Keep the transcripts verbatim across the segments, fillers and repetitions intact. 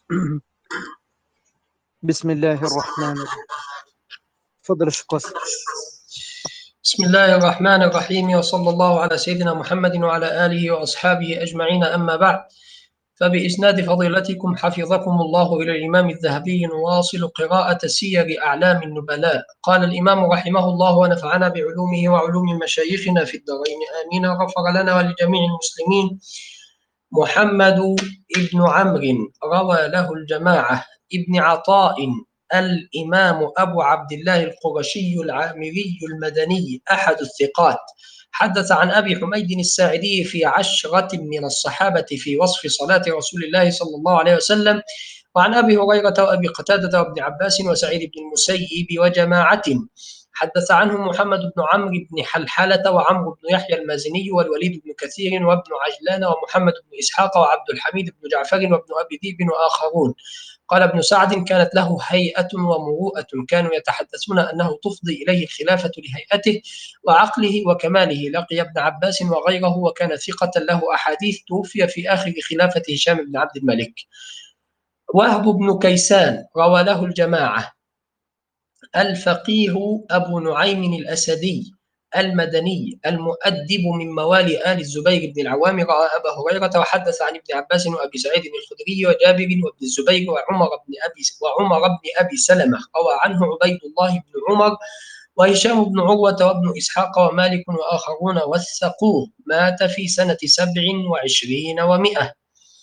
بسم الله الرحمن الرحيم. تفضل يا شيخ قاسم. بسم الله الرحمن الرحيم، وصلى الله على سيدنا محمد وعلى آله وأصحابه أجمعين، أما بعد. فبإسناد فضيلتكم حفظكم الله إلى الإمام الذهبي نواصل قراءة سير أعلام النبلاء. قال الإمام رحمه الله ونفعنا بعلومه وعلوم مشايخنا في الدارين آمين، غفر لنا ولجميع المسلمين. محمد ابن عمرو روى له الجماعة. ابن عطاء الإمام أبو عبد الله القرشي العامري المدني أحد الثقات، حدث عن أبي حميد الساعدي في عشرة من الصحابة في وصف صلاة رسول الله صلى الله عليه وسلم، وعن أبي هريرة وأبي قتادة وابن عباس وسعيد بن المسيب وجماعة. حدث عنهم محمد بن عمرو بن حلحلة وعمرو بن يحيى المازني والوليد بن كثير وابن عجلان ومحمد بن إسحاق وعبد الحميد بن جعفر وابن أبي ذئب وآخرون. قال ابن سعد: كانت له هيئة ومروءة، كانوا يتحدثون أنه تفضي إليه الخلافة لهيئته وعقله وكماله. لقي ابن عباس وغيره وكان ثقة له أحاديث، توفي في آخر خلافة هشام بن عبد الملك. وهب بن كيسان روى له الجماعة. الفقيه أبو نعيم الأسدي المدني المؤدب من موالي آل الزبير بن العوام رأى أبا هريرة وحدث عن ابن عباس وأبي سعيد الخدري وجابر وابن الزبير وعمر بن أبي وعمر بن أبي سلمة. روى عنه عبيد الله بن عمر وهشام بن عروة وابن إسحاق ومالك وآخرون وثقوه. مات في سنة سبع وعشرين ومئة.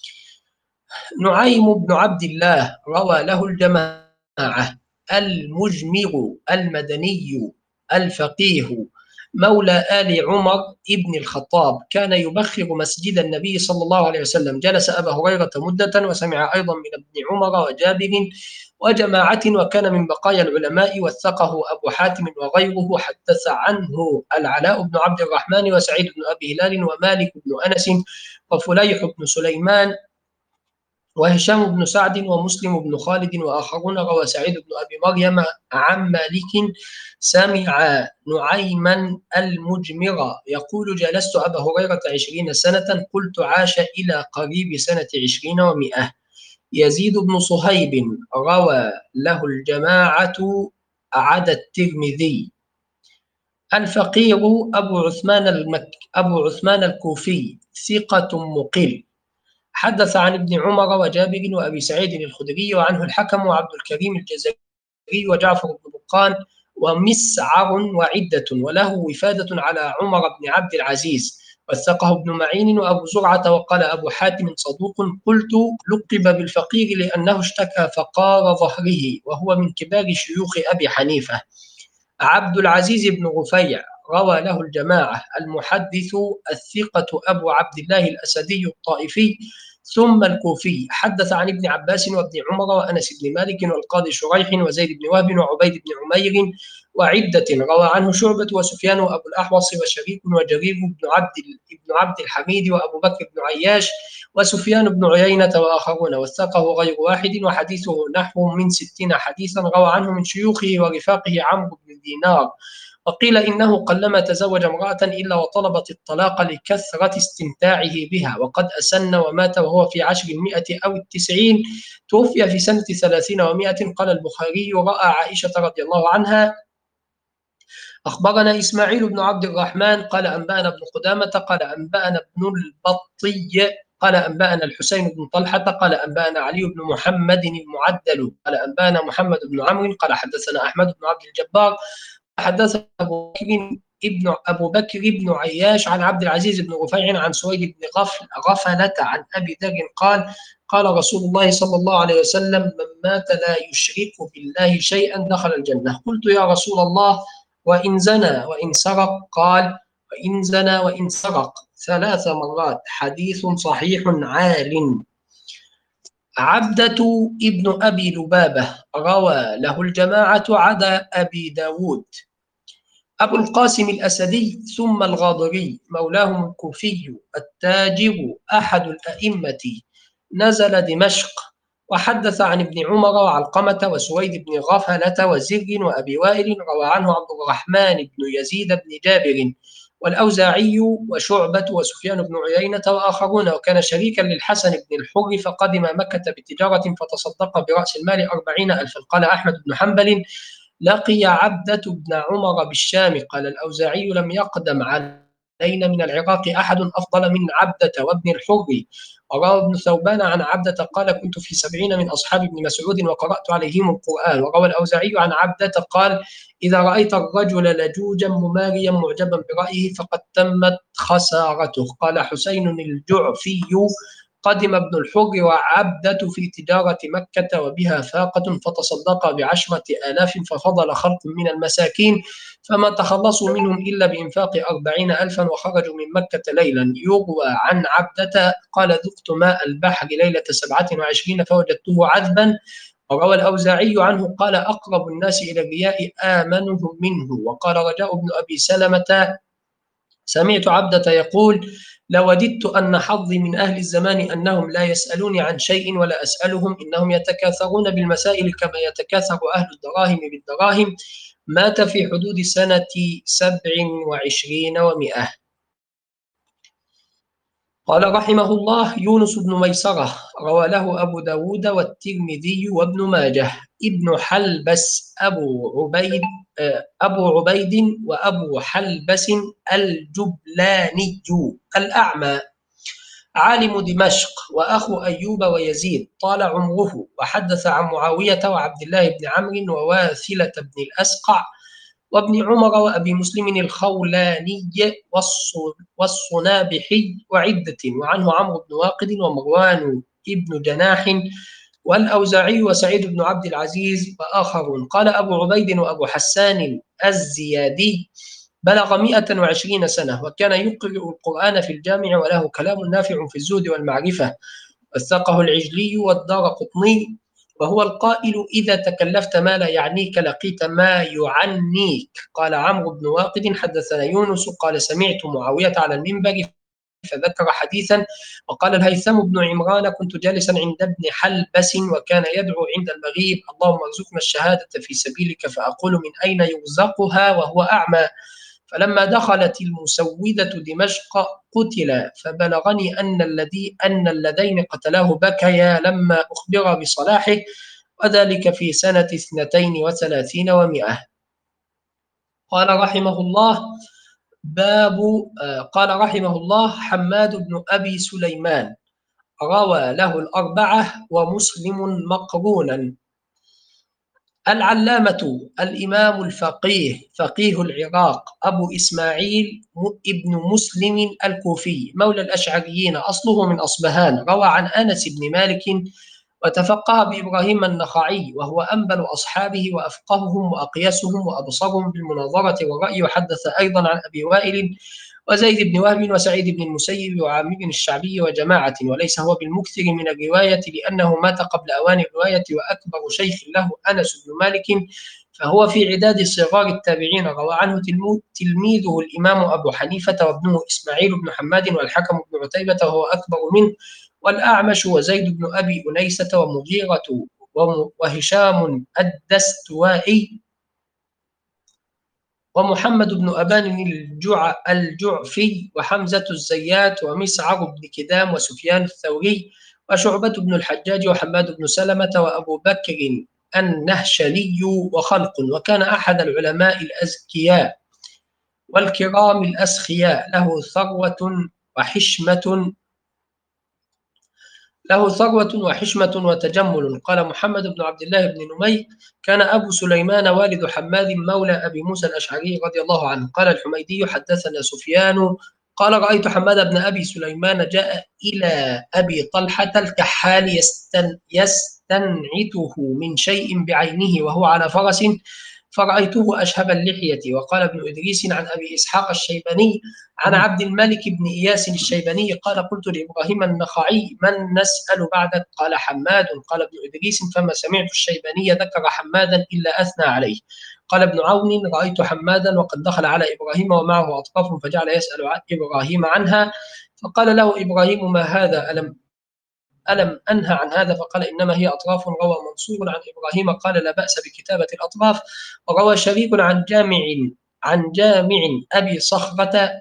نعيم بن عبد الله روى له الجماعة. المجمر المدني الفقيه مولى آل عمر ابن الخطاب، كان يبخر مسجد النبي صلى الله عليه وسلم. جلس أبا هريرة مدة وسمع أيضا من ابن عمر وجابر وجماعة، وكان من بقايا العلماء، وثقه أبو حاتم وغيره. حدث عنه العلاء بن عبد الرحمن وسعيد بن أبي هلال ومالك بن أنس وفليح بن سليمان وهشام بن سعد ومسلم بن خالد وآخرون. روى سعيد بن أبي مريم عن مالك سمع نعيما المجمر يقول: جلست أبا هريرة عشرين سنة، قلت: عاش إلى قريب سنة عشرين ومئة. يزيد بن صهيب روى له الجماعة عدا الترمذي. الفقير أبو عثمان المك أبو عثمان الكوفي ثقة مقل، حدث عن ابن عمر وجابر وأبي سعيد الخدري، وعنه الحكم وعبد الكريم الجزري وجعفر بن برقان ومسعر وعدة، وله وفادة على عمر بن عبد العزيز. وثقه ابن معين وأبو زرعة. وقال أبو حاتم: صدوق. قلت: لقب بالفقير لأنه اشتكى فقار ظهره، وهو من كبار شيوخ أبي حنيفة. عبد العزيز بن رفيع روى له الجماعة. المحدث الثقة أبو عبد الله الأسدي الطائفي ثم الكوفي، حدث عن ابن عباس وابن عمر وأنس بن مالك والقاضي شريح وزيد بن وهب وعبيد بن عمير وعدة. روى عنه شعبة وسفيان وأبو الأحوص وشريك وجرير بن عبد بن عبد الحميد وأبو بكر بن عياش وسفيان بن عيينة وآخرون. وثقه غير واحد، وحديثه نحو من ستين حديثا. روى عنه من شيوخه ورفاقه عمرو بن دينار. وقيل إنه قلما تزوج امرأة إلا وطلبت الطلاق لكثرة استمتاعه بها، وقد أسن ومات وهو في عشر المئة أو التسعين. توفي في سنة ثلاثين ومئة. قال البخاري: رأى عائشة رضي الله عنها. أخبرنا إسماعيل بن عبد الرحمن قال أنبأنا ابن قدامة قال أنبأنا ابن البطي قال أنبأنا الحسين بن طلحة قال أنبأنا علي بن محمد المعدل قال أنبأنا محمد بن عمرو قال حدثنا أحمد بن عبد الجبار حدث أبو بكر ابن أبو بكر بن عياش عن عبد العزيز بن رفيع عن سويد بن غفل غفلة عن أبي ذر قال: قال رسول الله صلى الله عليه وسلم: من مات لا يشرك بالله شيئا دخل الجنة. قلت: يا رسول الله، وإن زنى وإن سرق؟ قال: وإن زنى وإن سرق ثلاث مرات. حديث صحيح عال. عبدة ابن أبي لبابة روى له الجماعة عدا أبي داود. أبو القاسم الأسدي ثم الغاضري مولاهم الكوفي التاجر أحد الأئمة، نزل دمشق. وحدث عن ابن عمر وعلقمة وسويد بن غفلة وزر وأبي وائل. روى عنه عبد الرحمن بن يزيد بن جابر والأوزاعي وشعبة وسفيان بن عيينة وآخرون. وكان شريكا للحسن بن الحر فقدم مكة بتجارة فتصدق برأس المال أربعين ألفا. قال أحمد بن حنبل: لقي عبدة بن عمر بالشام. قال الأوزاعي: لم يقدم علينا من العراق أحد أفضل من عبدة وابن الحر. وروى ابن ثوبان عن عبدة قال: كنت في سبعين من أصحاب ابن مسعود وقرأت عليهم القرآن. وروى الأوزاعي عن عبدة قال: إذا رأيت الرجل لجوجا مماريا معجبا برأيه فقد تمت خسارته. قال حسين الجعفي: قدم ابن الحر وعبدة في تجارة مكة وبها فاقة فتصدق بعشرة آلاف ففضل خلق من المساكين فما تخلصوا منهم إلا بإنفاق أربعين ألفا وخرجوا من مكة ليلا. يروى عن عبدة قال: ذقت ماء البحر ليلة سبعة وعشرين فوجدته عذبا. وروى الأوزاعي عنه قال: أقرب الناس إلى الرياء آمنهم منه. وقال رجاء بن أبي سلمة: سمعت عبدة يقول: لوددت أن حظي من أهل الزمان أنهم لا يسألوني عن شيء ولا أسألهم، إنهم يتكاثرون بالمسائل كما يتكاثر أهل الدراهم بالدراهم. مات في حدود سنة سبع وعشرين ومئة. قال رحمه الله: يونس بن ميسرة روى له أبو داود والترمذي وابن ماجه. ابن حلبس أبو عبيد أبو عبيد وأبو حلبس الجبلاني الأعمى، عالم دمشق وأخو أيوب ويزيد، طال عمره، وحدث عن معاوية وعبد الله بن عمرو وواثلة بن الأسقع وابن عمر وأبي مسلم الخولاني والصنابحي وعدة، وعنه عمرو بن واقد ومروان ابن جناح والأوزاعي وسعيد بن عبد العزيز وآخرون. قال أبو عبيد وأبو حسان الزيادي: بلغ مئة وعشرين سنة وكان يقرأ القرآن في الجامع وله كلام نافع في الزهد والمعرفة. وثقه العجلي والدارقطني، وهو القائل: إذا تكلفت ما لا يعنيك لقيت ما يعنيك. قال عمرو بن واقد: حدثنا يونس قال: سمعت معاوية على المنبر فذكر حديثا. وقال الهيثم بن عمران: كنت جالسا عند ابن حلبس وكان يدعو عند المغيب: اللهم ارزقنا الشهادة في سبيلك، فأقول: من أين يرزقها وهو أعمى؟ فلما دخلت المسودة دمشق قتل، فبلغني أن الذي أن اللذين قتلاه بكيا لما أخبر بصلاحه، وذلك في سنة اثنتين وثلاثين ومئة. قال رحمه الله: باب قال رحمه الله: حماد بن أبي سليمان روى له الأربعة ومسلم مقرونا. العلامة الإمام الفقيه فقيه العراق أبو إسماعيل ابن مسلم الكوفي مولى الأشعريين، أصله من أصبهان، روى عن أنس بن مالك وتفقه بإبراهيم النخعي، وهو أنبل أصحابه وأفقههم وأقيسهم وأبصرهم بالمناظرة والرأي. وحدث أيضا عن أبي وائل وزيد بن وهب وسعيد بن المسيب وعامر الشعبي وجماعة، وليس هو بالمكثر من الرواية لأنه مات قبل أوان الرواية. وأكبر شيخ له أنس بن مالك، فهو في عداد صغار التابعين. روى عنه تلميذه الإمام أبو حنيفة وابنه إسماعيل بن حماد والحكم بن عتيبة وهو أكبر منه، والأعمش وزيد بن أبي أنيسة ومغيرة وهشام الدستوائي ومحمد بن أبان الجع الجعفي وحمزة الزيات ومسعر بن كدام وسفيان الثوري وشعبة بن الحجاج وحماد بن سلمة وأبو بكر النهشلي وخلق. وكان أحد العلماء الأزكياء والكرام الأسخياء، له ثروة وحشمة له ثروة وحشمة وتجمل. قال محمد بن عبد الله بن نمير: كان أبو سليمان والد حماد مولى أبي موسى الأشعري رضي الله عنه. قال الحميدي: حدثنا سفيان قال: رأيت حماد بن أبي سليمان جاء إلى أبي طلحة الكحال يستن يستنعته من شيء بعينه وهو على فرس، فرأيته أشهب اللحية. وقال ابن إدريس عن أبي إسحاق الشيباني عن عبد الملك بن إياس الشيباني قال: قلت لإبراهيم النخعي: من نسأل بعدك؟ قال: حماد. قال ابن إدريس: فما سمعت الشيباني ذكر حمادا إلا أثنى عليه. قال ابن عون: رأيت حمادا وقد دخل على إبراهيم ومعه أطراف فجعل يسأل عن إبراهيم عنها، فقال له إبراهيم: ما هذا؟ ألم ألم أنهى عن هذا؟ فقال: إنما هي أطراف. روى منصور عن إبراهيم قال: لا بأس بكتابة الأطراف. وروى شريك عن جامع عن جامع أبي صخرة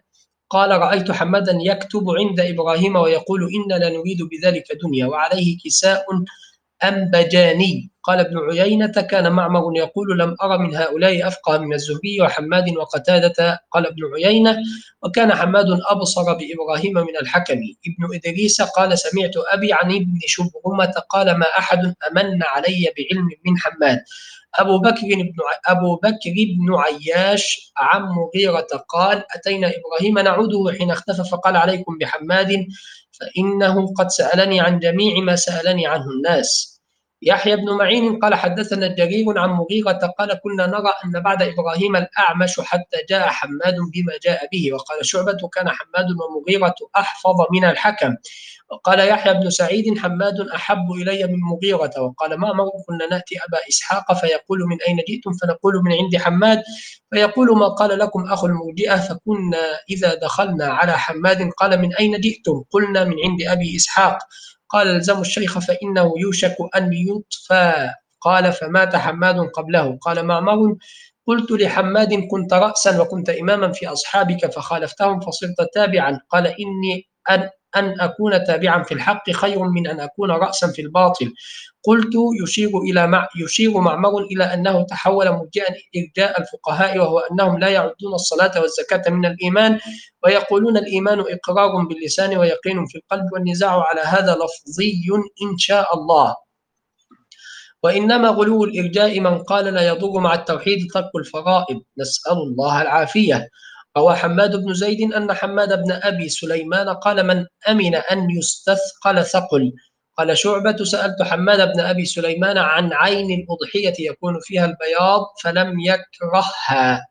قال رأيت حمادا يكتب عند إبراهيم ويقول إنا لا نريد بذلك دنيا وعليه كساء أنبجاني. قال ابن عيينة كان معمر يقول لم أرى من هؤلاء أفقه من الزهري وحماد وقتادة. قال ابن عيينة وكان حماد أبصر بإبراهيم من الحكم. ابن إدريس قال سمعت أبي عن ابن شبرمة قال ما أحد أمن علي بعلم من حماد. أبو بكر بن أبو بكر بن عياش عن مغيرة قال أتينا إبراهيم نعوده حين اختفى فقال عليكم بحماد فإنه قد سألني عن جميع ما سألني عنه الناس. يحيى بن معين قال حدثنا جرير عن مغيرة قال كنا نرى أن بعد إبراهيم الأعمش حتى جاء حماد بما جاء به. وقال شعبة كان حماد ومغيرة أحفظ من الحكم. وقال يحيى بن سعيد حماد أحب إلي من مغيرة. وقال معمر كنا نأتي أبا إسحاق فيقول من أين جئتم فنقول من عند حماد فيقول ما قال لكم أخو المرجئة فكنا إذا دخلنا على حماد قال من أين جئتم قلنا من عند أبي إسحاق قال الزموا الشيخ فإنه يوشك أن يطفى. قال فمات حماد قبله. قال معمر قلت لحماد كنت رأسا وكنت إماما في أصحابك فخالفتهم فصرت تابعا. قال إني أن أن أكون تابعا في الحق خير من أن أكون رأسا في الباطل. قلت يشير إلى مع يشير معمر إلى أنه تحول مرجئا إرجاء الفقهاء وهو أنهم لا يعدون الصلاة والزكاة من الإيمان ويقولون الإيمان إقرار باللسان ويقين في القلب والنزاع على هذا لفظي إن شاء الله. وإنما غلو الإرجاء من قال لا يضر مع التوحيد ترك الفرائض نسأل الله العافية. روى حماد بن زيد أن حماد بن أبي سليمان قال من أمن أن يستثقل ثقل. قال شعبة سألت حماد بن أبي سليمان عن عين الأضحية يكون فيها البياض فلم يكرهها.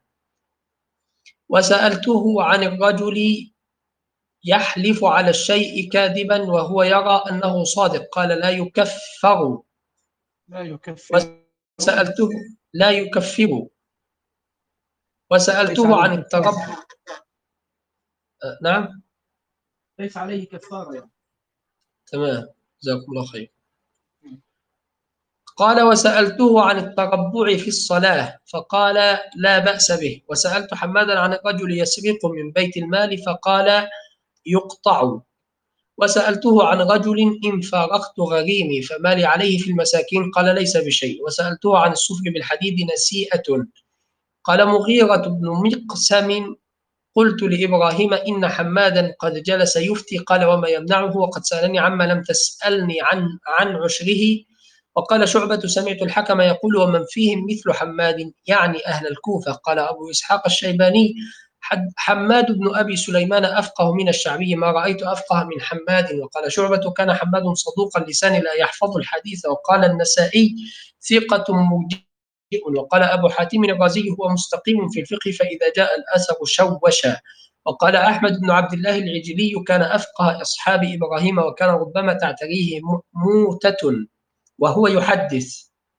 وسألته عن الرجل يحلف على الشيء كاذبا وهو يرى أنه صادق قال لا يكفر. لا يكفر. وسألته لا يكفر. وسألته عن التربع. نعم ليس عليه كفارة يعني. تمام جزاكم الله خير. قال وسألته عن التربع في الصلاة فقال لا بأس به. وسألت حمادا عن الرجل يسرق من بيت المال فقال يقطع. وسألته عن رجل إن فارقت غريمي فما لي عليه في المساكين قال ليس بشيء. وسألته عن السفر بالحديد نسيئة. قال مغيرة بن مقسم قلت لإبراهيم إن حمادا قد جلس يفتي قال وما يمنعه وقد سألني عما لم تسألني عن عن عشره. وقال شعبة سمعت الحكم يقول ومن فيهم مثل حماد يعني أهل الكوفة. قال أبو إسحاق الشيباني حماد بن أبي سليمان أفقه من الشعبي ما رأيت أفقه من حماد. وقال شعبة كان حماد صدوق اللسان لا يحفظ الحديث. وقال النسائي ثقة مرجئ. وقال أبو حاتم الرازي هو مستقيم في الفقه فإذا جاء الأثر شوشا. وقال أحمد بن عبد الله العجلي كان أفقه أصحاب إبراهيم وكان ربما تعتريه موتة وهو يحدث.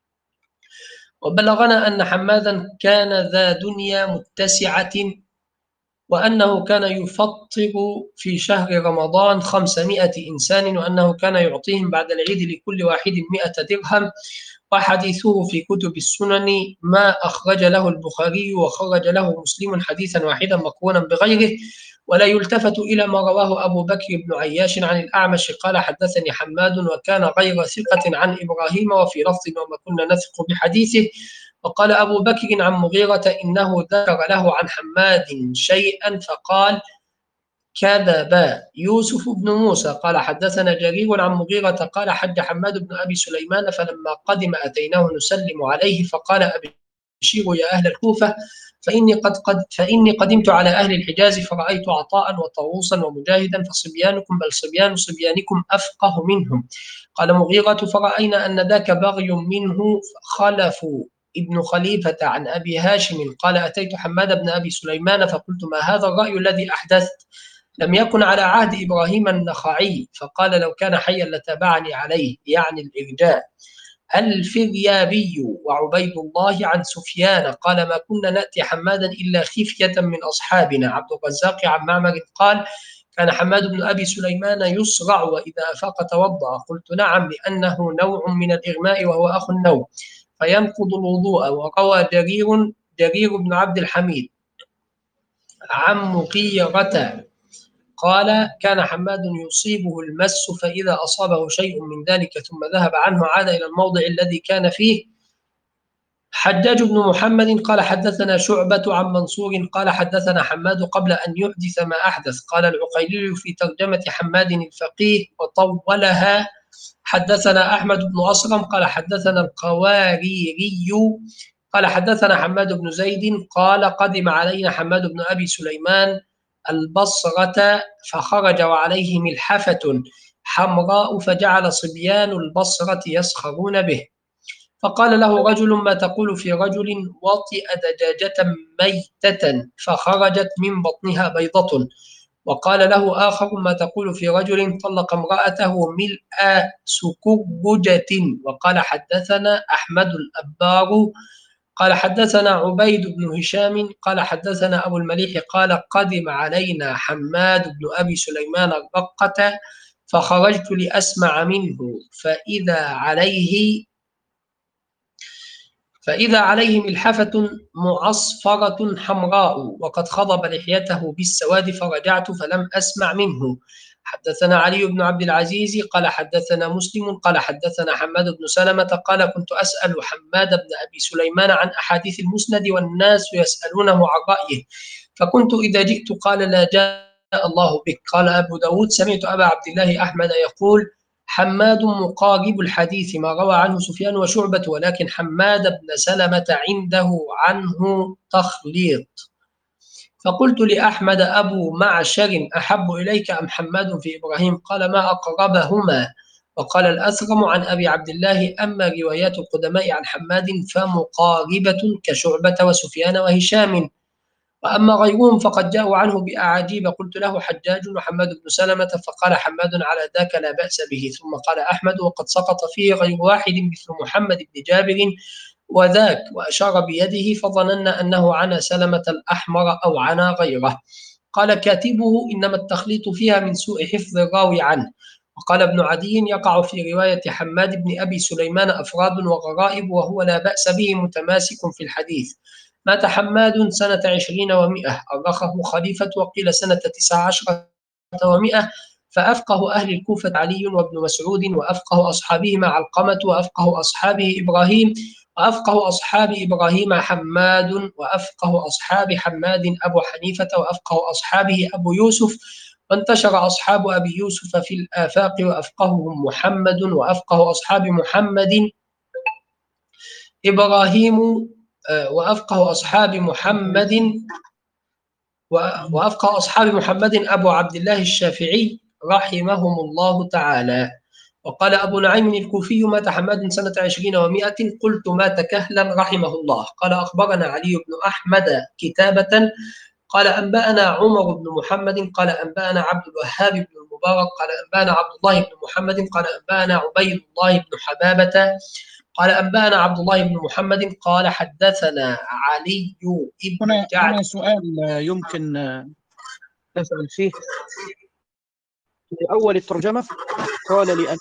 وبلغنا أن حمادا كان ذا دنيا متسعة وأنه كان يفطر في شهر رمضان خمسمائة إنسان وأنه كان يعطيهم بعد العيد لكل واحد مئة درهم. وحديثه في كتب السنن ما أخرج له البخاري وخرج له مسلم حديثا واحدا مقرونا بغيره. ولا يلتفت إلى ما رواه أبو بكر بن عياش عن الأعمش قال حدثني حماد وكان غير ثقة عن إبراهيم وفي لفظ وما كنا نثق بحديثه. وقال أبو بكر عن مغيرة إنه ذكر له عن حماد شيئا فقال كذب. يوسف بن موسى قال حدثنا جرير عن مغيرة قال حج حماد بن أبي سليمان فلما قدم أتيناه نسلم عليه فقال أبشروا يا أهل الكوفة فإني, قد قد فإني قدمت على أهل الحجاز فرأيت عطاء وطاووسا ومجاهدا فصبيانكم بل صبيان صبيانكم أفقه منهم. قال مغيرة فرأينا أن ذاك بغي منه خلفوا ابن خليفة عن أبي هاشم قال أتيت حماد بن أبي سليمان فقلت ما هذا الرأي الذي أحدثت لم يكن على عهد إبراهيم النخعي فقال لو كان حيا لتابعني عليه يعني الإرجاء. الفريابي وعبيد الله عن سفيان قال ما كنا نأتي حمادا إلا خفية من أصحابنا. عبد الرزاق عن معمر قال كان حماد بن أبي سليمان يصرع وإذا أفاق توضأ. قلت نعم لأنه نوع من الإغماء وهو أخو النوم فينقض الوضوء. وروى جرير جرير بن عبد الحميد عن مغيرة قال كان حماد يصيبه المس فإذا أصابه شيء من ذلك ثم ذهب عنه عاد إلى الموضع الذي كان فيه. حجاج بن محمد قال حدثنا شعبة عن منصور قال حدثنا حماد قبل أن يحدث ما أحدث. قال العقيلي في ترجمة حماد الفقيه وطولها حدثنا أحمد بن أصرم قال حدثنا القواريري قال حدثنا حماد بن زيد قال قدم علينا حماد بن أبي سليمان البصرة فخرج وعليه ملحفة حمراء فجعل صبيان البصرة يسخرون به، فقال له رجل ما تقول في رجل وطئ دجاجة ميتة فخرجت من بطنها بيضة؟ وقال له آخر ما تقول في رجل طلق امرأته ملء سكرجة؟ وقال حدثنا أحمد الأبار قال حدثنا عبيد بن هشام قال حدثنا أبو المليح قال قدم علينا حماد بن أبي سليمان الرقة فخرجت لأسمع منه فإذا عليه فإذا عليه ملحفة معصفرة حمراء وقد خضب لحيته بالسواد فرجعت فلم أسمع منه. حدثنا علي بن عبد العزيز قال حدثنا مسلم قال حدثنا حماد بن سلمة قال كنت أسأل حماد بن أبي سليمان عن أحاديث المسند والناس يسألونه عن رأيه، فكنت إذا جئت قال لا جاء الله بك. قال أبو داود سمعت أبا عبد الله أحمد يقول حماد مقارب الحديث ما روى عنه سفيان وشعبة، ولكن حماد بن سلمة عنده عنه تخليط. فقلت لأحمد أبو معشر أحب إليك أم حماد في إبراهيم؟ قال ما أقربهما. وقال الأثرم عن أبي عبد الله أما روايات القدماء عن حماد فمقاربة كشعبة وسفيان وهشام، وأما غيرهم فقد جاءوا عنه بأعاجيب. قلت له حجاج وحماد بن سلمة فقال حماد على ذاك لا بأس به. ثم قال أحمد وقد سقط فيه غير واحد مثل محمد بن جابر وذاك، وأشار بيده فظننا أنه عنا سلمة الأحمر أو عنا غيره. قال كاتبه إنما التخليط فيها من سوء حفظ الراوي عنه. وقال ابن عدي يقع في رواية حماد بن أبي سليمان أفراد وغرائب وهو لا بأس به متماسك في الحديث. مات حماد سنة عشرين ومئة أرخه خليفة وقيل سنة تسع عشرة ومئة، فأفقه أهل الكوفة علي وابن مسعود وأفقه أصحابهما علقمة وأفقه أصحابه إبراهيم وأفقه أصحاب إبراهيم حماد وأفقه أصحاب حماد أبو حنيفة وأفقه أصحابه أبو يوسف، وانتشر أصحاب أبي يوسف في الآفاق وأفقههم محمد وأفقه أصحاب محمد إبراهيم وأفقه أصحاب محمد وأفقه أصحاب محمد أبو عبد الله الشافعي رحمهم الله تعالى. وقال أبو نعيم الكوفي مات حماد سنة عشرين ومائة قلت مات كهلا رحمه الله. قال أخبرنا علي بن أحمد كتابة قال أنبأنا عمر بن محمد قال أنبأنا عبد الوهاب بن المبارك قال أنبأنا عبد الله بن محمد قال أنبأنا عبيد الله بن حبابة قال أنبأنا عبد الله بن محمد قال حدثنا علي بن هنا جعد. هنا سؤال يمكن نسأل فيه. في أول الترجمة قال لأن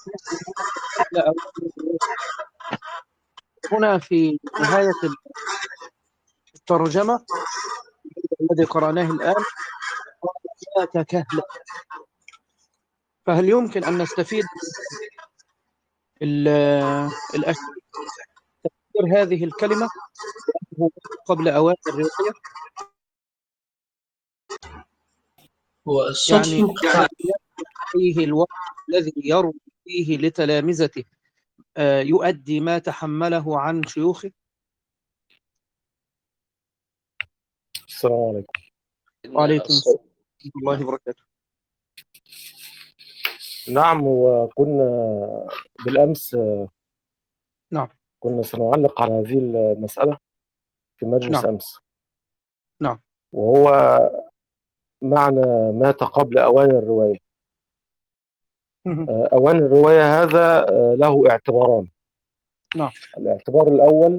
هنا في نهاية الترجمة الذي قرأناه الآن قال مات كهلا، فهل يمكن أن نستفيد الأشياء تفسير هذه الكلمة قبل أوان الرواية؟ يعني فيه الوقت الذي يروي فيه لتلامذته يؤدي ما تحمله عن شيوخه. السلام عليكم. وعليكم السلام ورحمة الله وبركاته. نعم، وكنا بالأمس نعم كنا سنعلق على هذه المسألة في مجلس نعم أمس. نعم وهو معنى مات قبل أوان الرواية. أوان الرواية هذا له اعتباران. نعم الاعتبار الأول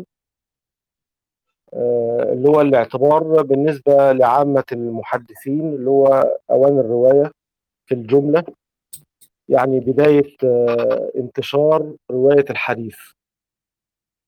اللي هو الاعتبار بالنسبة لعامة المحدثين اللي هو أوان الرواية في الجملة، يعني بداية انتشار رواية الحديث،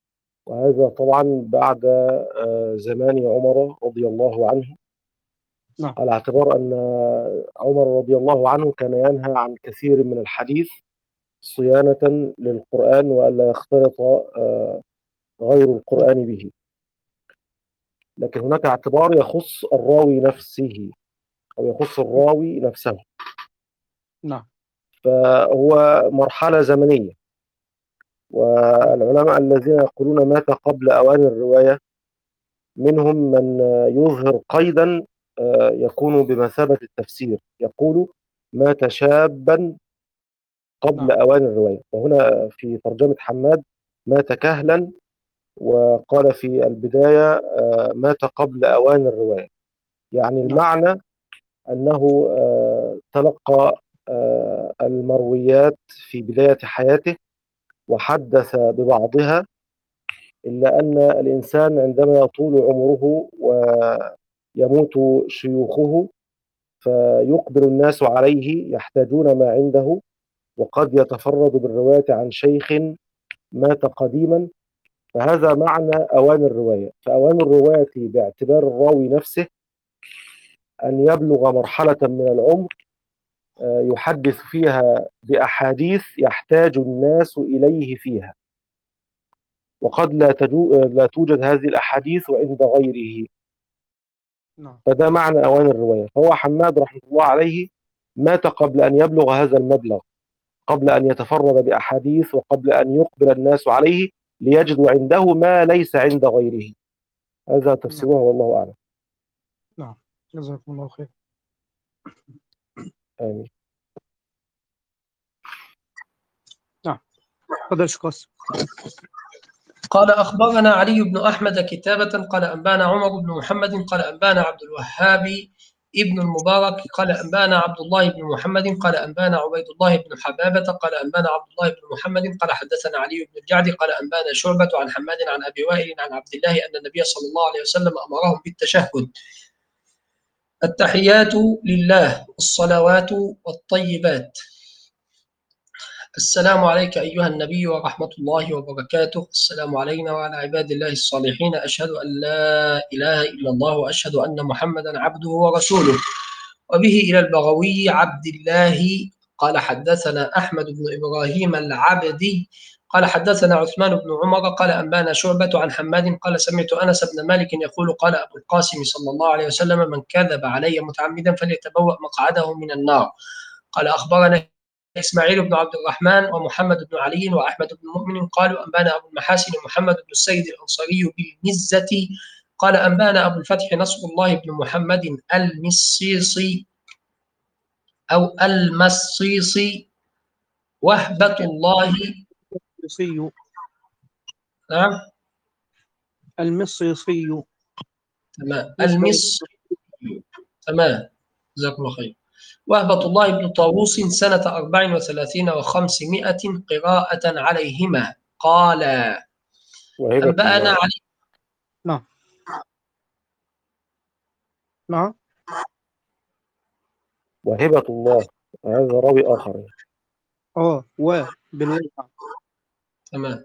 وهذا طبعا بعد زمان عمر رضي الله عنه، نعم. على اعتبار أن عمر رضي الله عنه كان ينهى عن كثير من الحديث صيانة للقرآن وألا يختلط آه، غير القرآن به. لكن هناك اعتبار يخص الراوي نفسه أو يخص الراوي نفسه، نعم. فهو مرحلة زمنية. والعلماء الذين يقولون مات قبل أوان الرواية منهم من يظهر قيدا آه، يكون بمثابة التفسير، يقول مات شابا قبل نعم. أوان الرواية. وهنا في ترجمة حماد مات كهلا، وقال في البداية آه، مات قبل أوان الرواية. يعني نعم. المعنى أنه آه، تلقى آه، المرويات في بداية حياته وحدث ببعضها، إلا أن الإنسان عندما يطول عمره ويموت شيوخه فيقبل الناس عليه يحتاجون ما عنده، وقد يتفرد بالرواية عن شيخ مات قديما. فهذا معنى أوان الرواية. فأوان الرواية باعتبار الراوي نفسه أن يبلغ مرحلة من العمر آه، يحدث فيها بأحاديث يحتاج الناس إليه فيها، وقد لا تجو... لا توجد هذه الأحاديث عند غيره. نعم. فده معنى أوان الرواية. فهو حماد رحمه الله عليه مات قبل أن يبلغ هذا المبلغ، قبل أن يتفرد بأحاديث وقبل أن يقبل الناس عليه ليجدوا عنده ما ليس عند غيره. هذا تفسيره نعم. والله أعلم. نعم. جزاكم الله خير. آمين. نعم. تفضل شيخ قاسم. قال أخبرنا علي بن أحمد كتابة قال أنبانا عمر بن محمد قال أنبانا عبد الوهاب ابن المبارك قال أنبانا عبد الله بن محمد قال أنبانا عبيد الله بن حبابة قال أنبانا عبد الله بن محمد قال حدثنا علي بن الجعد قال أنبانا شعبة عن حماد عن أبي وائل عن عبد الله أن النبي صلى الله عليه وسلم أمرهم بالتشهد: التحيات لله الصلوات والطيبات، السلام عليك أيها النبي ورحمة الله وبركاته، السلام علينا وعلى عباد الله الصالحين، أشهد أن لا إله إلا الله وأشهد أن محمدا عبده ورسوله. وبه إلى البغوي عبد الله قال حدثنا أحمد بن إبراهيم العبدي قال حدثنا عثمان بن عمر قال أنبانا شعبة عن حماد قال سمعت أنس بن مالك يقول قال أبو القاسم صلى الله عليه وسلم: من كذب علي متعمدا فليتبوأ مقعده من النار. قال أخبرنا إسماعيل بن عبد الرحمن ومحمد بن علي وأحمد بن مؤمن قالوا أنبانا أبو المحاسن محمد بن السيد الأنصاري بالمزة قال أنبانا أبو الفتح نصر الله بن محمد المصيصي أو المصيصي وهبة الله. المصيصي. نعم المصيصي. تمام نسبة. المص تمام جزاكم الله خير. وهبة الله بن طاووس سنة أربع وثلاثين وخمسمائة قراءة عليهما قال وهبة أنبأنا الله. علي. نعم. نعم. وهبة الله هذا راوي آخر. اه و بالواقع تمام.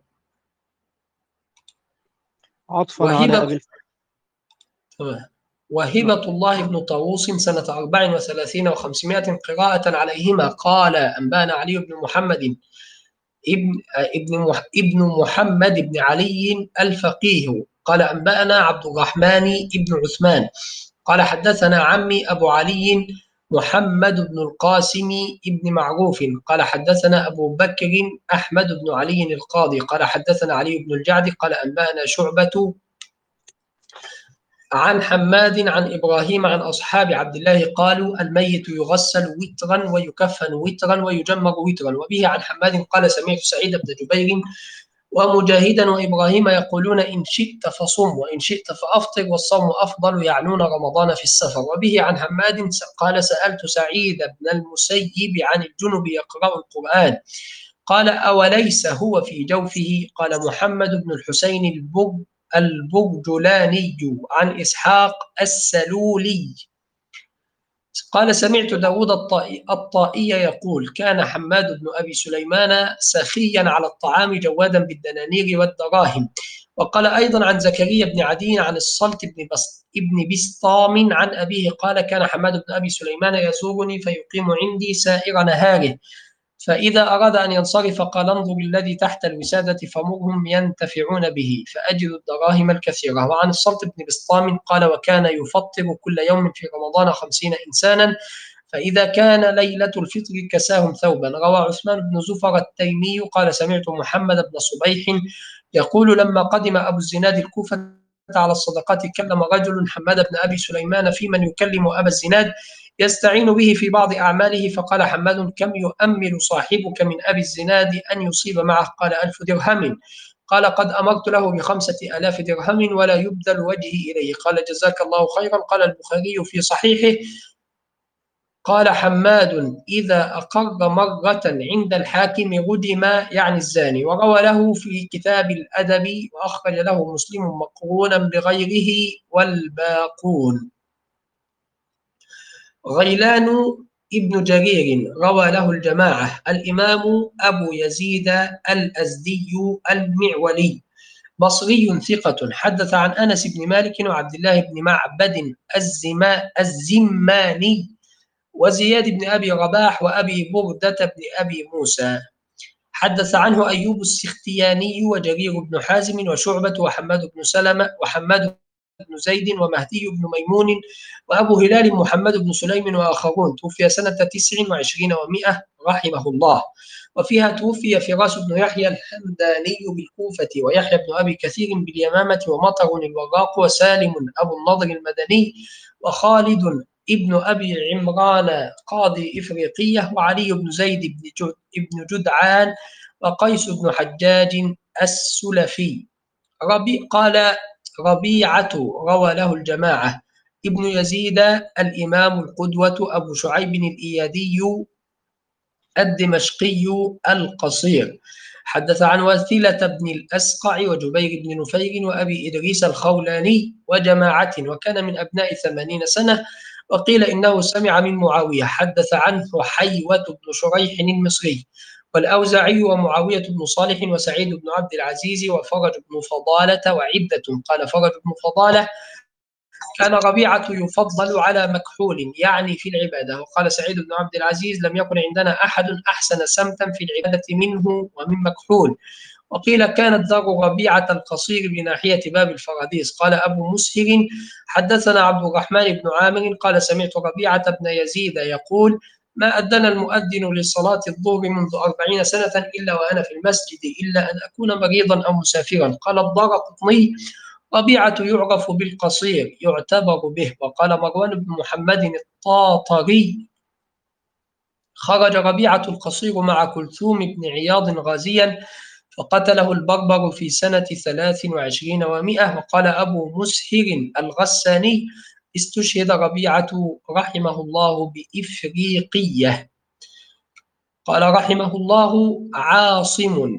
عطفا على وهبة أبي الفتح. تمام. وهبة الله بن طاووس سنة أربع وثلاثين وخمسمائة قراءة عليهما قال أنبانا علي بن محمد ابن ابن مح ابن محمد بن علي الفقيه قال أنبأنا عبد الرحمن ابن عثمان قال حدثنا عمي أبو علي محمد بن القاسم ابن معروف قال حدثنا أبو بكر أحمد بن علي القاضي قال حدثنا علي بن الجعد قال أنبأنا شعبة عن حماد عن إبراهيم عن أصحاب عبد الله قالوا: الميت يغسل وترا ويكفن وترا ويجمر وترا. وبه عن حماد قال: سمعت سعيد بن جبير ومجاهدا وإبراهيم يقولون: إن شئت فصم وإن شئت فأفطر والصوم أفضل، يعنون رمضان في السفر. وبه عن حماد قال: سألت سعيد بن المسيب عن الجنب يقرأ القرآن قال: أوليس هو في جوفه؟ قال: محمد بن الحسين البغ البغجلاني عن إسحاق السلولي قال: سمعت داود الطائي, الطائي يقول: كان حماد بن أبي سليمان سخيا على الطعام جوادا بالدنانير والدراهم. وقال أيضا عن زكريا بن عدي عن الصلت بن بس ابن بسطام عن أبيه قال كان حماد بن أبي سليمان يزورني فيقيم عندي سائر نهاره، فإذا أراد أن ينصرف قال انظر الذي تحت الوسادة فمرهم ينتفعون به فأجد الدراهم الكثيرة. وعن الصلت بن بسطام قال وكان يفطر كل يوم في رمضان خمسين إنسانا، فإذا كان ليلة الفطر كساهم ثوبا. روى عثمان بن زفر التيمي قال سمعت محمد بن صبيح يقول لما قدم أبو الزناد الكوفة على الصدقات كلم رجل حماد بن أبي سليمان في من يكلم أبا الزناد يستعين به في بعض أعماله، فقال حماد كم يؤمل صاحبك من أبي الزناد أن يصيب معه؟ قال ألف درهم. قال قد أمرت له بخمسة آلاف درهم ولا يبذل وجهي إليه. قال جزاك الله خيرا. قال البخاري في صحيحه قال حماد إذا أقر مرة عند الحاكم ردم يعني الزاني. وروى له في كتاب الأدب وأخرج له مسلم مقرونا بغيره والباقون. غيلان ابن جرير روى له الجماعة. الإمام أبو يزيد الأزدي المعولي بصري ثقة، حدث عن أنس بن مالك وعبد الله بن معبد الزما الزماني وزياد بن أبي رباح وأبي بردة بن أبي موسى. حدث عنه أيوب السختياني وجرير بن حازم وشعبة وحماد بن سلمة وحماد بن زيد ومهدي بن ميمون وأبو هلال محمد بن سليم وآخرون. توفي سنة تسع وعشرين ومائة رحمه الله. وفيها توفي فراس بن يحيى الحمداني بالكوفة ويحيى بن أبي كثير باليمامة ومطر الوراق وسالم أبو النضر المدني وخالد ابن أبي عمران قاضي إفريقية وعلي بن زيد بن, جد بن جدعان وقيس بن حجاج السلفي. ربي قال ربيعة روى له الجماعة. ابن يزيد الإمام القدوة أبو شعيب الإيادي الدمشقي القصير. حدث عن وثيلة بن الأسقع وجبير بن نفير وأبي إدريس الخولاني وجماعة وكان من أبناء ثمانين سنة، وقيل إنه سمع من معاوية. حدث عنه حيوة بن شريح المصري والأوزاعي ومعاوية بن صالح وسعيد بن عبد العزيز وفرج بن فضالة وعدة. قال فرج بن فضالة كان ربيعة يفضل على مكحول يعني في العبادة. وقال سعيد بن عبد العزيز لم يكن عندنا أحد أحسن سمتا في العبادة منه ومن مكحول. وقيل كانت دار ربيعة القصير بناحية باب الفراديس. قال أبو مسهر حدثنا عبد الرحمن بن عامر قال سمعت ربيعة بن يزيد يقول ما أذن المؤذن لصلاة الظهر منذ أربعين سنة إلا وأنا في المسجد إلا أن أكون مريضا أو مسافرا. قال الدارقطني ربيعة يعرف بالقصير يعتبر به. وقال مروان بن محمد الطاطري خرج ربيعة القصير مع كلثوم بن عياض غازيا فقتله البربر في سنة ثلاث وعشرين ومائة. وقال أبو مسهر الغساني استشهد ربيعة رحمه الله بإفريقية. قال رحمه الله عاصم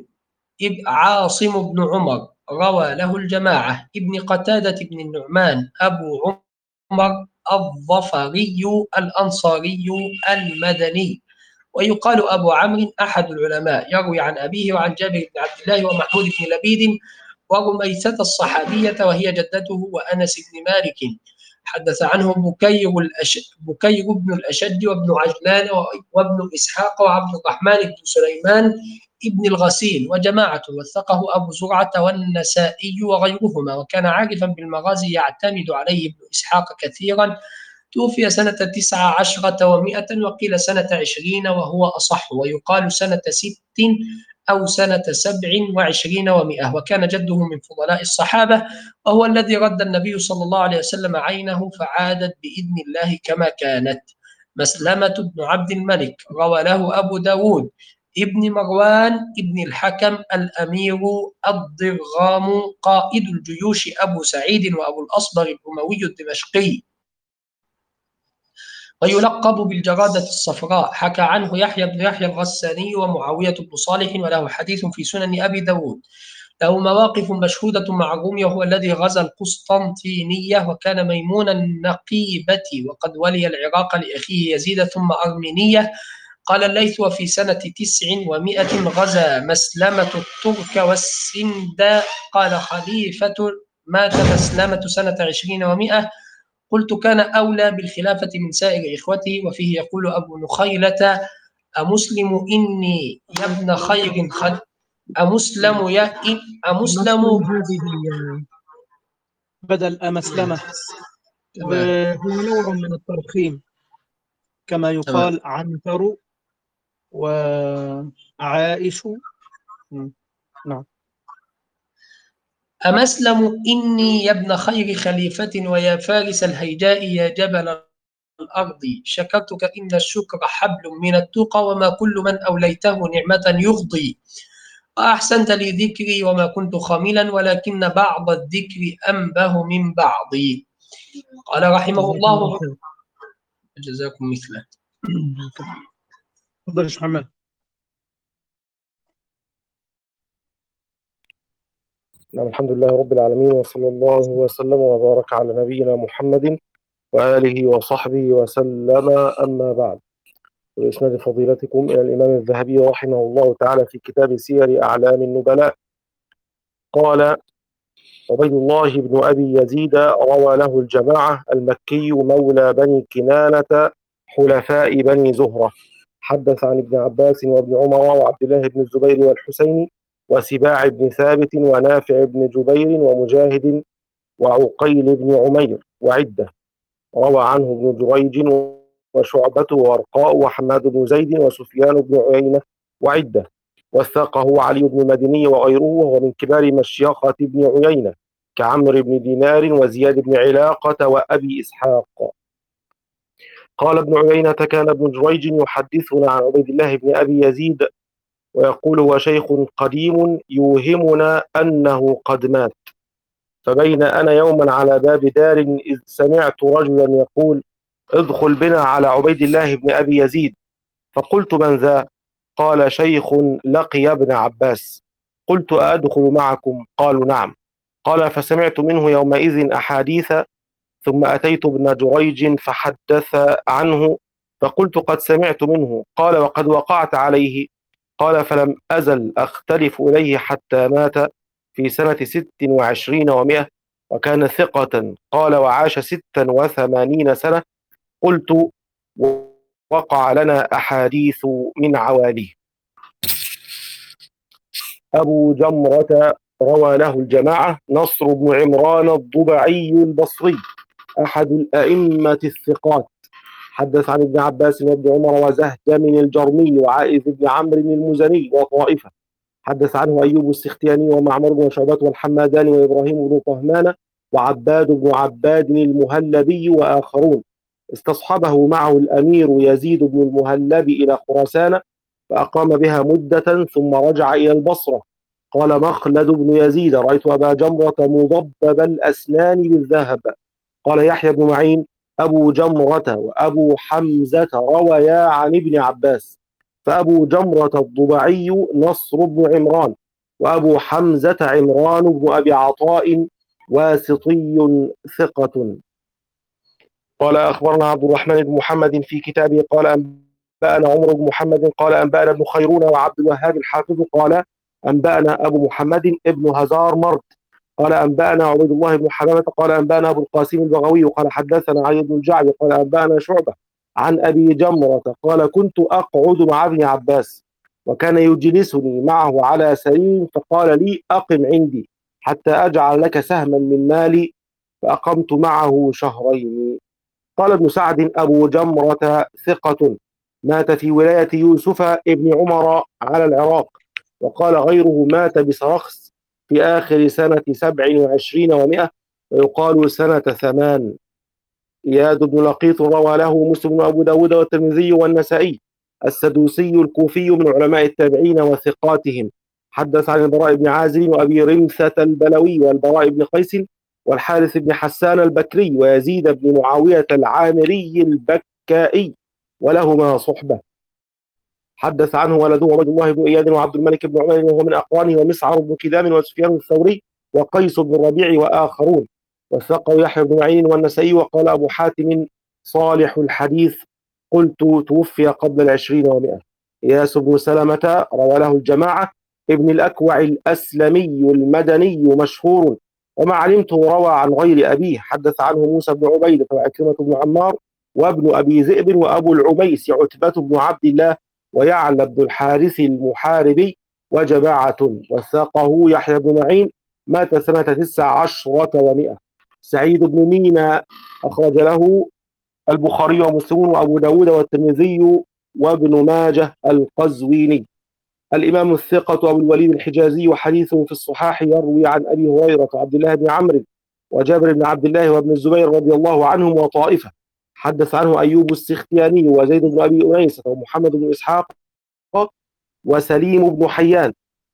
عاصم بن عمر روى له الجماعة. ابن قتادة بن النعمان أبو عمر الظفري الأنصاري المدني ويقال أبو عمرو أحد العلماء، يروي عن أبيه وعن جابر بن عبد الله ومحمود بن لبيد ورميثة الصحابية وهي جدته وأنس بن مالك. حدث عنه بكير, الأش... بكير بن الأشج وابن عجلان وابن إسحاق وعبد الرحمن بن سليمان ابن الغسيل وجماعة وثقه أبو زرعة والنسائي وغيرهما. وكان عارفا بالمغازي يعتمد عليه ابن إسحاق كثيرا. توفي سنة تسعة عشرة ومائة وقيل سنة عشرين وهو أصح، ويقال سنة ست أو سنة سبع وعشرين ومائة. وكان جده من فضلاء الصحابة وهو الذي رد النبي صلى الله عليه وسلم عينه فعادت بإذن الله كما كانت. مسلمة بن عبد الملك روى له أبو داود ابن مروان ابن الحكم الأمير الضرغام قائد الجيوش أبو سعيد وأبو الأصبغ الأموي الدمشقي ويلقب بالجرادة الصفراء. حكى عنه يحيى بن يحيى الغساني ومعاوية بن صالح وله حديث في سنن أبي داود. له مواقف مشهودة مع الروم وهو الذي غزا القسطنطينية وكان ميمون النقيبة وقد ولي العراق لأخيه يزيد ثم أرمينية قال الليث وفي سنة تسع ومائة غزا مسلمة الترك والسند. قال خليفة مات مسلمة سنة عشرين ومائة. قلت كان أولى بالخلافة من سائر إخوته. وفيه يقول أبو نخيلة أمسلم إني يا ابن خير خد أمسلم يا أمسلم هذه بدل أمسلمة، تمام. وهو نوع من الترخيم كما يقال عنتر وعائش. م. نعم. أمسلم إني يا ابن خير خليفة ويا فارس الهيجاء يا جبل الأرض شكرتك إن الشكر حبل من التقى وما كل من أوليته نعمة يغضي. وأحسنت لي ذكري وما كنت خاملا ولكن بعض الذكر أنبه من بعض. قال رحمه الله جزاكم مثله. تفضل يا شيخ محمد. نعم، الحمد لله رب العالمين، وصلى الله وسلم وبارك على نبينا محمد وآله وصحبه وسلم. أما بعد، بإسناد فضيلتكم إلى الإمام الذهبي رحمه الله تعالى في كتاب سير أعلام النبلاء. قال عبيد الله بن أبي يزيد روى له الجماعة المكي مولى بني كنانة حلفاء بني زهرة. حدث عن ابن عباس وابن عمر وعبد الله بن الزبير والحسين وسباع بن ثابت ونافع بن جبير ومجاهد وعقيل بن عمير وعدة. روى عنه ابن جريج وشعبة وورقاء وحماد بن زيد وسفيان بن عيينة وعدة. وثقه علي بن المديني وغيره، وهو من كبار مشيخة بن عيينة كعمرو بن دينار وزياد بن علاقة وأبي إسحاق. قال ابن عيينة كان ابن جريج يحدثنا عن عبيد الله بن أبي يزيد ويقول هو شيخ قديم يوهمنا أنه قد مات. فبين أنا يوما على باب دار إذ سمعت رجلا يقول ادخل بنا على عبيد الله بن أبي يزيد. فقلت من ذا؟ قال شيخ لقي ابن عباس. قلت أدخل معكم؟ قالوا نعم. قال فسمعت منه يومئذ أحاديث، ثم أتيت ابن جريج فحدث عنه فقلت قد سمعت منه. قال وقد وقعت عليه. قال فلم أزل أختلف إليه حتى مات في سنة ست وعشرين ومائة، وكان ثقة. قال وعاش ستا وثمانين سنة. قلت وقع لنا أحاديث من عواليه. أبو جمرة روى له الجماعة نصر بن عمران الضبعي البصري أحد الأئمة الثقات. حدث عن ابن عباس وابن عمر وزهدم الجرمي وعائذ بن عمرو المزني وطائفة. حدث عنه أيوب السختياني ومعمر بن شعبة والحماداني وإبراهيم بن طهمان وعباد بن عباد المهلبي وآخرون. استصحبه معه الأمير يزيد بن المهلب إلى خراسان فأقام بها مدة ثم رجع إلى البصرة. قال مخلد بن يزيد رأيت أبا جمرة مضبب الأسنان بالذهب. قال يحيى بن معين أبو جمرة وأبو حمزة رويا عن ابن عباس، فأبو جمرة الضبعي نصر بن عمران، وأبو حمزة عمران بن أبي عطاء واسطي ثقة. قال أخبرنا عبد الرحمن بن محمد في كتابه قال أنبأنا عمر بن محمد قال أنبأنا ابن خيرون وعبد الوهاب الحافظ قال أنبأنا أبو محمد ابن هزار مرد قال أنبأنا عبيد الله بن حمامة قال أنبأنا أبو القاسم البغوي قال حدثنا علي بن الجعد قال أنبأنا شعبة عن أبي جمرة قال كنت أقعد مع ابن عباس وكان يجلسني معه على سرير فقال لي أقم عندي حتى أجعل لك سهما من مالي، فأقمت معه شهرين. قال ابن سعد أبو جمرة ثقة مات في ولاية يوسف ابن عمر على العراق. وقال غيره مات بسرخس في آخر سنة سبع وعشرين ومائة ويقال سنة ثمان. إياد بن لقيط روى له مسلم وأبو داود والترمذي والنسائي. السدوسي الكوفي من علماء التابعين وثقاتهم. حدث عن البراء بن عازب وأبي رمثة البلوي والبراء بن قيس والحارث بن حسان البكري ويزيد بن معاوية العامري البكائي ولهما صحبة. حدث عنه ولده عبد الله بن إياد وعبد الملك بن عمر وهو من أقرانه ومسعر بن كدام وسفيان الثوري وقيس بن الربيع وآخرون. وثقه يحيى بن معين والنسائي. وقال أبو حاتم صالح الحديث قلت توفي قبل العشرين ومئة. إياس بن سلمة روى له الجماعة. ابن الأكوع الأسلمي المدني مشهور، وما علمت روى عن غير أبيه. حدث عنه موسى بن عبيدة وعكرمة بن عمار وابن أبي ذئب وأبو العميس عتبة بن عبد الله ويعلى بن الحارث المحاربي وجماعة، وثاقه يحيى بن معين، مات سنة تسع عشرة ومئة. سعيد بن مينا أخرج له البخاري ومسلم وأبو داود والترمذي وابن ماجه القزويني. الإمام الثقة أبو الوليد الحجازي وحديثه في الصحاح يروي عن أبي هريرة وعبد الله بن عمرو وجابر بن عبد الله وابن الزبير رضي الله عنهم وطائفة. حدث عنه أيوب السختياني وزيد بن أبي أنيسة ومحمد بن إسحاق وسليم بن حيان،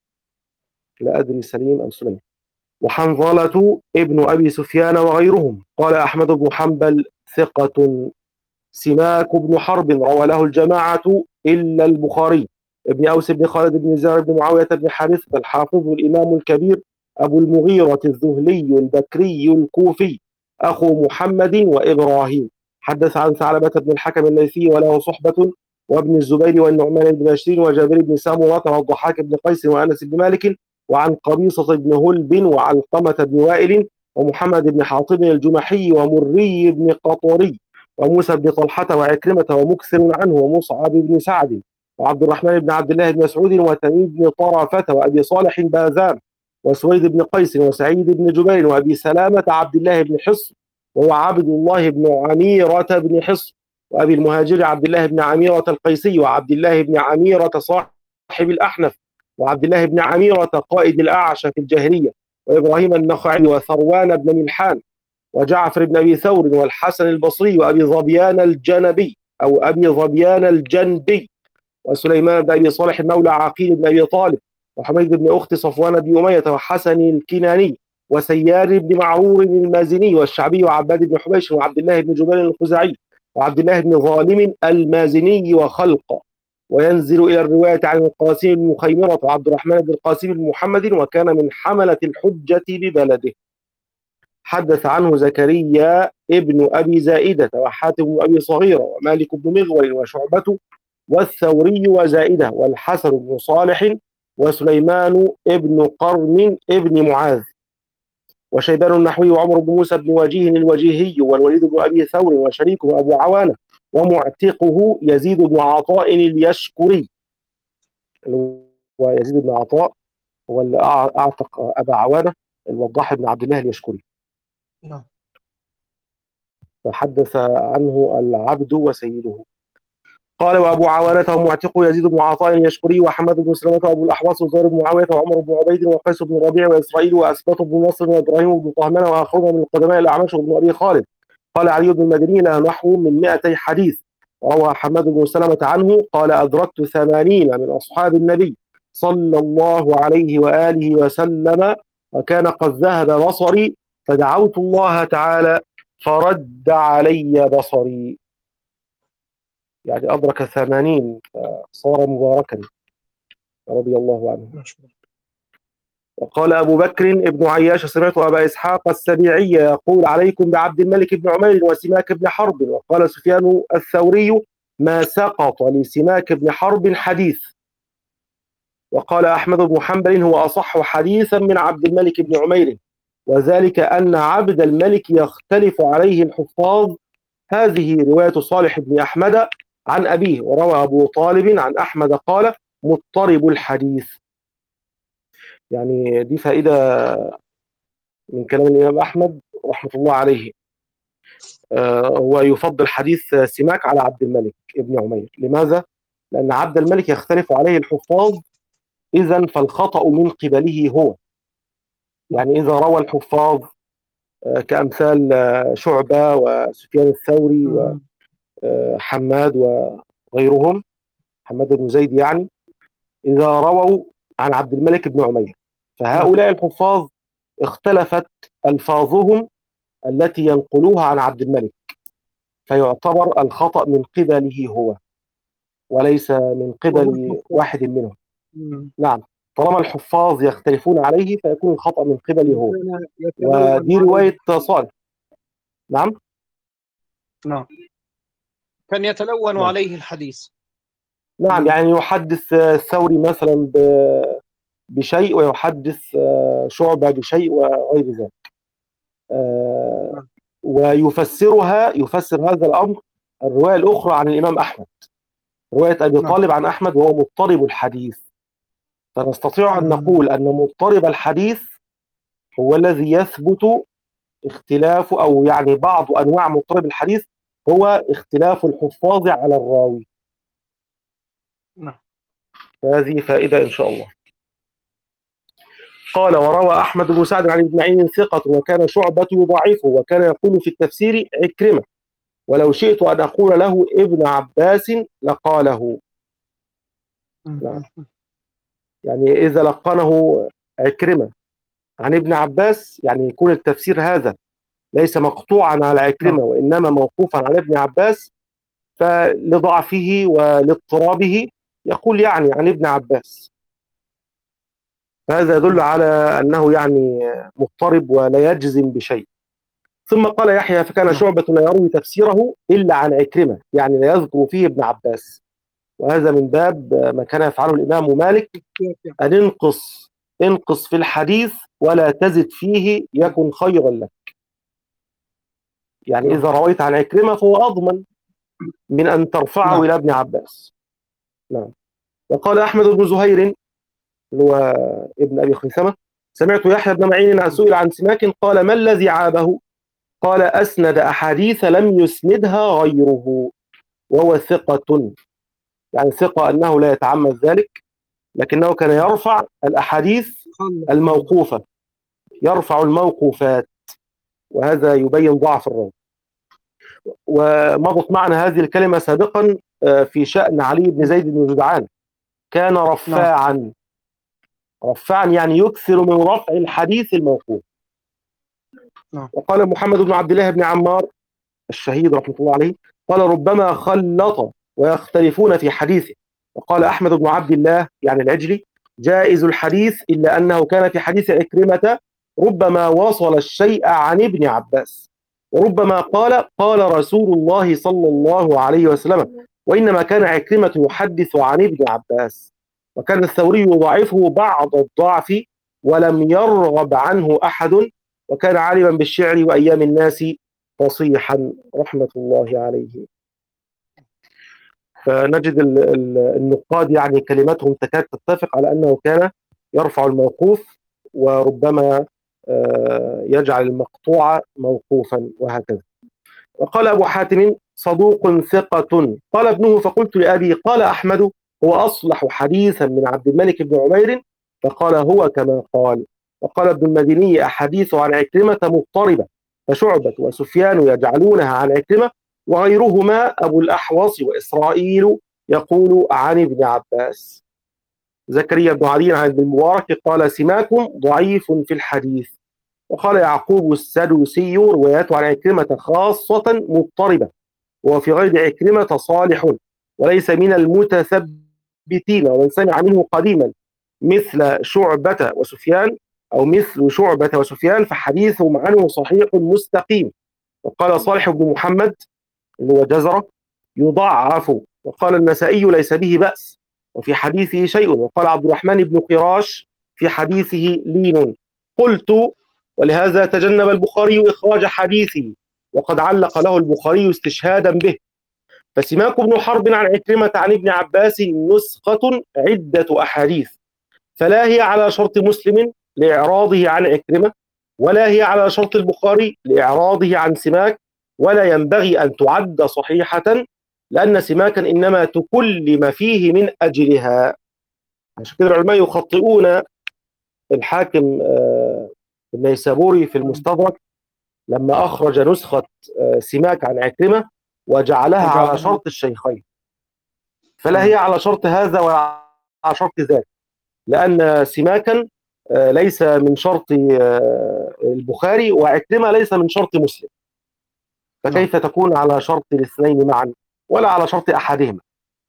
لا أدري سليم أم سليم، وحنظلة ابن أبي سفيان وغيرهم. قال أحمد بن حنبل ثقة. سماك بن حرب روى له الجماعة إلا البخاري. ابن أوس بن خالد بن زهر بن معاوية بن حارثة الحافظ الإمام الكبير أبو المغيرة الذهلي البكري الكوفي أخو محمد وإبراهيم. حدث عن ثعلبة بن الحكم الليثي وله صحبة، وابن الزبير والنعمان بن بشير وجابر بن سامورة والضحاك بن قيس وأنس بن مالك، وعن قبيصة بن هلب وعلقمة بن وائل ومحمد بن حاطب الجمحي ومري بن قطري وموسى بن طلحة وعكرمة ومكثر عنه ومصعب بن سعد وعبد الرحمن بن عبد الله بن مسعود وتميم بن طرفة وأبي صالح باذان وسويد بن قيس وسعيد بن جبير وأبي سلامة عبد الله بن حصن وهو عبد الله بن عميرة بن حصن وأبي المهاجر عبد الله بن عميرة القيسي وعبد الله بن عميرة صاحب الأحنف وعبد الله بن عميرة قائد الأعشى في الجاهلية وإبراهيم النخعي وثروان بن ملحان وجعفر بن أبي ثور والحسن البصري وأبي ظبيان الجنبي أو أبي ظبيان الجندي وسليمان بن أبي صالح مولى عقيل بن أبي طالب وحميد بن أخت صفوان بن أمية وحسن الكناني وسيار بن معرور المازني والشعبي وعباد بن حبيش وعبد الله بن جبير الخزاعي وعبد الله بن ظالم المازني وخلق. وينزل إلى الرواية عن القاسم بن مخيمرة وعبد الرحمن بن القاسم بن محمد وكان من حملة الحجة ببلده. حدث عنه زكريا ابن أبي زائدة وحاتم بن أبي صغيرة ومالك بن مغول وشعبة والثوري وزائدة والحسن بن صالح وسليمان ابن قرن ابن معاذ وشيبان النحوي وعمر بن موسى بن وجيه الوجيهي والوليد بن أبي ثور وشريكه أبو عوانة ومعتقه يزيد بن عطاء اليشكري. ويزيد بن عطاء هو اللي أعتق أبا عوانة الوضاح بن عبد الله اليشكري. نعم. فحدث عنه العبد وسيده. قال وأبو عوانة ومعتقه يزيد بن عطاء اليشكري وحمد بن سلمة وأبو الأحواص وزهير بن معاوية وعمر بن عبيد وقيس بن ربيع وإسرائيل وأسباط بن نصر وإبراهيم بن طهمان وآخرون من القدماء الأعمش وابن أبي خالد. قال علي بن المديني له نحو من مئتي حديث. وروى حماد بن سلمة عنه قال أدركت ثمانين من أصحاب النبي صلى الله عليه وآله وسلم وكان قد ذهب بصري فدعوت الله تعالى فرد علي بصري. يعني أدرك ثمانين صار مباركا رضي الله عنه. وقال أبو بكر ابن عياش سمعت أبا إسحاق السبيعي يقول عليكم بعبد الملك بن عمير وسماك بن حرب. وقال سفيان الثوري ما سقط لسماك بن حرب حديث. وقال أحمد بن حنبل هو أصح حديثا من عبد الملك بن عمير، وذلك أن عبد الملك يختلف عليه الحفاظ. هذه رواية صالح بن أحمد عن أبيه. وروى أبو طالب عن أحمد قال مضطرب الحديث. يعني دي فائدة من كلام الإمام أحمد رحمة الله عليه. آه هو يفضل حديث سماك على عبد الملك ابن عمير. لماذا؟ لأن عبد الملك يختلف عليه الحفاظ، إذن فالخطأ من قبله هو. يعني إذا روى الحفاظ آه كأمثال آه شعبة وسفيان الثوري وحماد وغيرهم، حماد بن زيد يعني، إذا رووا عن عبد الملك بن عمير، فهؤلاء الحفاظ اختلفت ألفاظهم التي ينقلوها عن عبد الملك، فيعتبر الخطأ من قبله هو وليس من قبل واحد منهم. نعم، طالما الحفاظ يختلفون عليه فيكون الخطأ من قبله هو. ودي رواية صالح. نعم نعم كان يتلون نعم. عليه الحديث. نعم، مم. يعني يحدث آه، الثوري مثلا ب- بشيء، ويحدث آه، شعبة بشيء وغير ذلك. آه، نعم. ويفسرها يفسر هذا الأمر الرواية الأخرى عن الإمام أحمد، رواية أبي نعم. طالب عن أحمد وهو مضطرب الحديث. فنستطيع أن مم. نقول أن مضطرب الحديث هو الذي يثبت اختلاف، أو يعني بعض أنواع مضطرب الحديث هو اختلاف الحفاظ على الراوي. نعم. هذه فائدة إن شاء الله. قال: وروى أحمد بن سعد عن ابن معين ثقة، وكان شعبة يضاعفه، وكان يقول في التفسير عكرمة، ولو شئت أن أقول له ابن عباس لقاله. نعم، مم. يعني إذا لقنه عكرمة عن ابن عباس، يعني يكون التفسير هذا ليس مقطوعا على عكرمة نعم. وإنما موقوفا على ابن عباس، فلضعفه ولاضطرابه يقول يعني عن ابن عباس. فهذا يدل نعم. على أنه يعني مضطرب ولا يجزم بشيء. ثم قال يحيى: فكان نعم. شعبة لا يروي تفسيره إلا عن عكرمة، يعني لا يذكر فيه ابن عباس. وهذا من باب ما كان يفعله الإمام مالك، أن انقص انقص في الحديث ولا تزد فيه يكن خيرا لك. يعني نعم. إذا رويت عن عكرمة فهو أضمن من أن ترفعه نعم. إلى ابن عباس. نعم. وقال أحمد بن زهير اللي هو ابن أبي خيثمة: سمعت يحيى بن معين سئل عن سماك قال: ما الذي عابه؟ قال: أسند أحاديث لم يسندها غيره، وهو ثقة. يعني ثقة أنه لا يتعمد ذلك، لكنه كان يرفع الأحاديث الموقوفة، يرفع الموقوفات، وهذا يبين ضعف الراوي. ومضت معنا هذه الكلمة سابقا في شأن علي بن زيد بن جدعان، كان رفاعا. رفاعا يعني يكثر من رفع الحديث الموقوف. نعم. وقال محمد بن عبد الله بن عمار الشهيد رحمة الله عليه: قال: ربما خلط ويختلفون في حديثه. وقال أحمد بن عبد الله يعني العجلي: جائز الحديث، إلا أنه كان في حديث عكرمة ربما وصل الشيء عن ابن عباس، وربما قال قال رسول الله صلى الله عليه وسلم، وإنما كان عكرمة يحدث عن ابن عباس. وكان الثوري يضاعفه بعض الضعف، ولم يرغب عنه أحد، وكان عالما بالشعر وأيام الناس فصيحا رحمة الله عليه. فنجد النقاد يعني كلماتهم تكاد تتفق على أنه كان يرفع الموقوف، وربما يجعل المقطوع موقوفا، وهكذا. وقال أبو حاتم: صدوق ثقة. قال ابنه: فقلت لأبي: قال أحمد هو أصلح حديثا من عبد الملك بن عمير؟ فقال: هو كما قال. وقال ابن المديني: أحاديث عن عكرمة مضطربة، فشعبة وسفيان يجعلونها عن عكرمة، وغيرهما أبو الأحوص وإسرائيل يقول عن ابن عباس. زكريا بن علي عن ابن المبارك قال: سماكم ضعيف في الحديث. وقال يعقوب السدوسي: رواياته عن عكرمة خاصة مضطربة، وفي غير عكرمة صالح، وليس من المتثبتين، ومن سمع منه قديما مثل شعبة وسفيان، أو مثل شعبة وسفيان، فحديثهم عنه صحيح مستقيم. وقال صالح بن محمد اللي هو جزرة: يضعف. وقال النسائي: ليس به بأس، وفي حديثه شيء. وقال عبد الرحمن بن قراش: في حديثه لين. قلت: ولهذا تجنب البخاري إخراج حديثه، وقد علق له البخاري استشهادا به. فسماك بن حرب عن عكرمة عن ابن عباس نسخة عدة أحاديث، فلا هي على شرط مسلم لإعراضه عن عكرمة، ولا هي على شرط البخاري لإعراضه عن سماك، ولا ينبغي أن تعد صحيحة، لأن سماكا إنما تكلم فيه من أجلها. عشان كده العلماء يخطئون الحاكم النيسابوري في المستدرك لما أخرج نسخة سماك عن عكرمة وجعلها على شرط الشيخين، فلا هي على شرط هذا ولا على شرط ذاك، لأن سماكا ليس من شرط البخاري، وعكرمة ليس من شرط مسلم، فكيف تكون على شرط الاثنين معا ولا على شرط أحدهما؟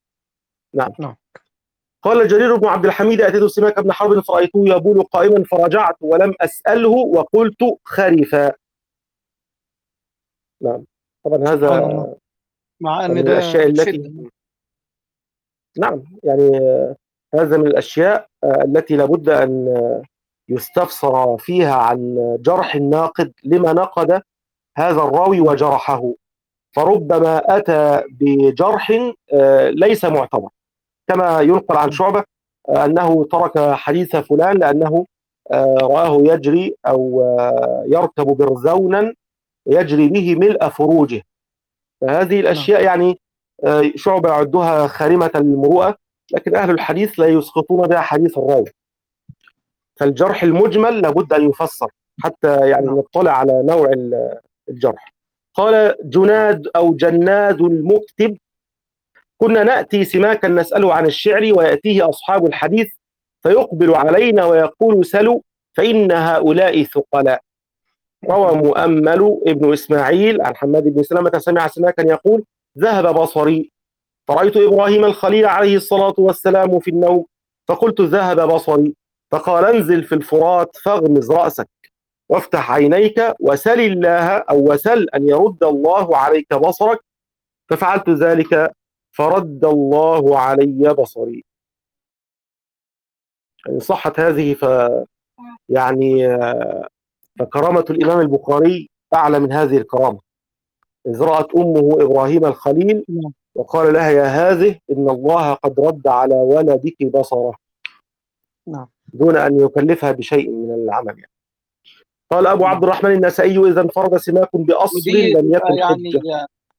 نعم. نعم. قال جرير بن عبد الحميد: أتيت سماك بن حرب فرأيته يبول قائما، فرجعت ولم أسأله وقلت خرفا. نعم، طبعا هذا مع ان فمن ده الأشياء التي بشده. نعم يعني آه، هذا من الأشياء آه، التي لابد أن آه، يستفسر فيها عن جرح الناقد لما نقد هذا الراوي نعم. وجرحه، فربما أتى بجرح آه، ليس معتبر، كما ينقل عن شعبة آه، أنه ترك حديث فلان لأنه آه، رآه يجري أو آه، يركب برزونا يجري به ملء فروجه. فهذه نعم. الأشياء يعني آه، شعبة يعدها خارمة المروءة، لكن أهل الحديث لا يسقطون بها حديث الراوي. فالجرح المجمل لابد أن يفسر حتى يعني نعم. نطلع على نوع ال- الجرح. قال جناد أو جناد المكتب: كنا نأتي سماكا نسأله عن الشعر ويأتيه أصحاب الحديث فيقبل علينا ويقول سلوا فإن هؤلاء ثقلاء. روى مؤمل ابن إسماعيل عن حماد بن سلمة سمع سماكا يقول: ذهب بصري فرأيت إبراهيم الخليل عليه الصلاة والسلام في النوم فقلت: ذهب بصري. فقال: انزل في الفرات فاغمز رأسك وافتح عينيك وسل الله أو وسل أن يرد الله عليك بصرك. ففعلت ذلك فرد الله علي بصري. يعني صحت هذه ف يعني فكرامة الإمام البخاري أعلى من هذه الكرامة، إذ رأت أمه إبراهيم الخليل نعم. وقال لها: يا هذه إن الله قد رد على ولدك بصره، نعم. دون أن يكلفها بشيء من العمل يعني. قال أبو عبد نعم. الرحمن النسائي: إذا انفرد سماك بأصل ودي لم تبقى يكن يعني حجة.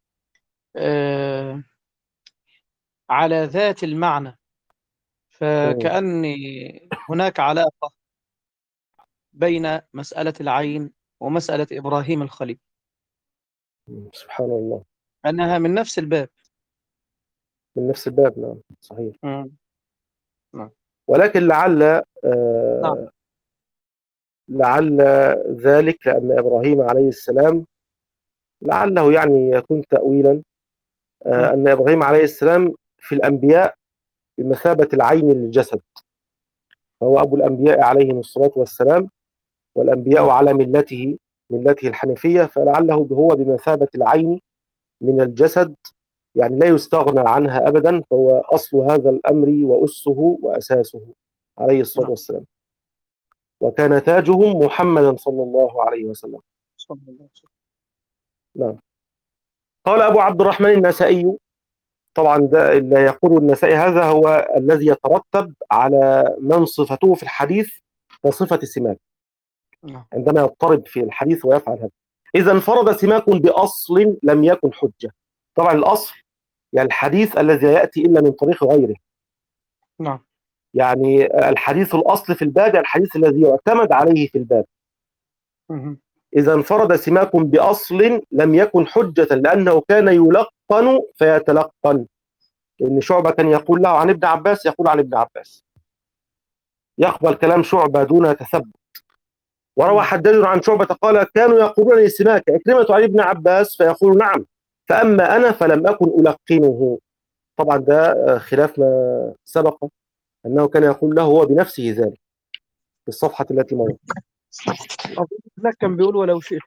آه على ذات المعنى، مم. فكأن هناك علاقة بين مسألة العين ومسألة إبراهيم الخليل، سبحان الله، أنها من نفس الباب. من نفس الباب. نعم صحيح. مم. نعم. ولكن لعل نعم. آه لعل ذلك لأن إبراهيم عليه السلام، لعله يعني يكون تأويلا، آه مم. أن إبراهيم عليه السلام في الأنبياء بمثابة العين للجسد، فهو أبو الأنبياء عليهم الصلاة والسلام، والأنبياء نعم. على ملته ملته الحنيفية، فلعله هو بمثابة العين من الجسد، يعني لا يستغنى عنها أبدا، فهو أصل هذا الأمر وأسه وأساسه عليه الصلاة نعم. والسلام. وكان تاجهم محمدا صلى الله عليه وسلم. صلى الله عليه وسلم. نعم. قال أبو عبد الرحمن النسائي، طبعا ده اللي يقول النسائي هذا هو الذي يترتب على من صفته في الحديث كصفة السماك، نعم. عندما يضطرب في الحديث ويفعل هذا: إذا انفرد سماك بأصل لم يكن حجة. طبعا الأصل يعني الحديث الذي لا يأتي إلا من طريق غيره، نعم. يعني الحديث الأصل في الباب الحديث الذي يعتمد عليه في الباب. مم. إذا انفرد سماك بأصل لم يكن حجة لأنه كان يلقن فيتلقن، لأن شعبة كان يقول له عن ابن عباس يقول عن ابن عباس، يقبل كلام شعبة دون تثبت. وروى نعم. حداد عن شعبة قال: كانوا يقولون لسماك عكرمة عن ابن عباس فيقول نعم، فأما أنا فلم أكن ألقنه. طبعا ده خلاف ما سبق أنه كان يقول له هو بنفسه ذلك في الصفحة التي مضت. هناك كان بيقول ولو شئت.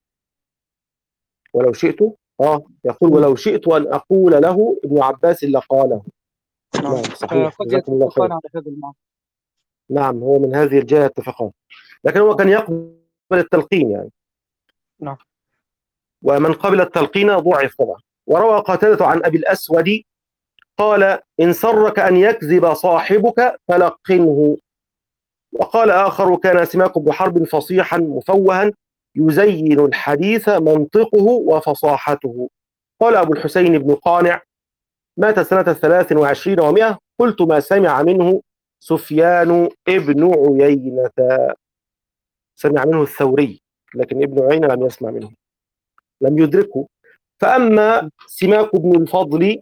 ولو شئت آه يقول: مم. ولو شئت أن أقول له ابن عباس لقاله. نعم. نعم صحيح، فقد جزاكم الله يتفقان خير. على هذا المعنى. نعم هو من هذه الجهة اتفقان، لكن هو كان يقبل التلقين يعني، نعم. ومن قبل التلقين ضعف طبعا. وروى قتادة عن أبي الأسود قال: إن سرك أن يكذب صاحبك فلقنه. وقال آخر: كان سماك بن حرب فصيحا مفوها يزين الحديث منطقه وفصاحته. قال أبو الحسين بن قانع: مات سنة ثلاث وعشرين ومائة، قلت: ما سمع منه سفيان ابن عيينة. سمع منه الثوري، لكن ابن عيينة لم يسمع منه، لم يدركه. فأما سماك بن الفضل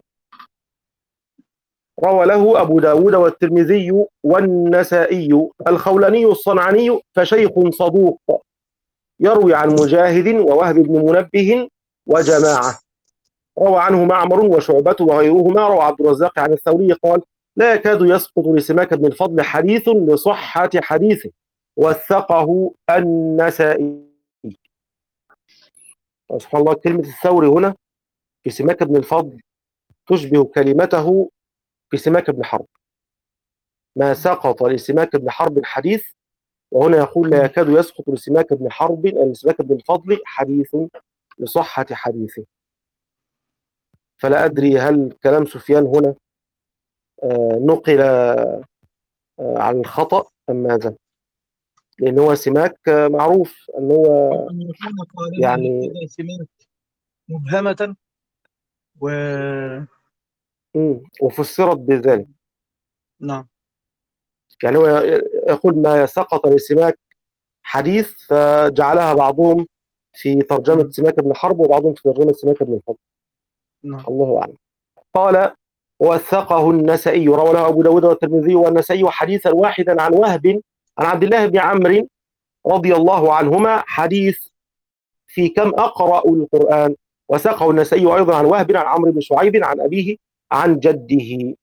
روى له أبو داود والترمذي والنسائي: الخولاني الصنعاني فشيخ صدوق، يروي عن مجاهد ووهب بن منبه وجماعة. روى عنه معمر وشعبة وغيرهما. روى عبد الرزاق عن الثوري قال: لا يكاد يسقط لسماك بن الفضل حديث لصحة حديثه، وثقه النسائي. سبحان الله، كلمة الثوري هنا في سماك بن الفضل تشبه كلمته في سماك بن حرب. ما سقط لسماك بن حرب حديث، وهنا يقول لا يكاد يسقط لسماك بن حرب لسماك بن الفضل حديث لصحة حديثه. فلا أدري هل كلام سفيان هنا آه، نقل آه، عن الخطأ أم ماذا؟ لأن هو سماك آه، معروف أن هو أن يكون قال يعني هكذا سمات مبهمة و مم، وفسرت بذلك. نعم. يعني هو يقول ما سقط لسماك حديث، فجعلها بعضهم في ترجمة سماك بن حرب وبعضهم في ترجمة سماك بن الفضل. نعم. الله أعلم. قال وثقه النسائي، روى له أبو داود والترمذي والنسائي حديثا واحدا عن وهب عن عبد الله بن عمرو رضي الله عنهما حديث في كم أقرأ القرآن، وثقه النسائي أيضا عن وهب عن عمرو بن شعيب عن أبيه عن جده.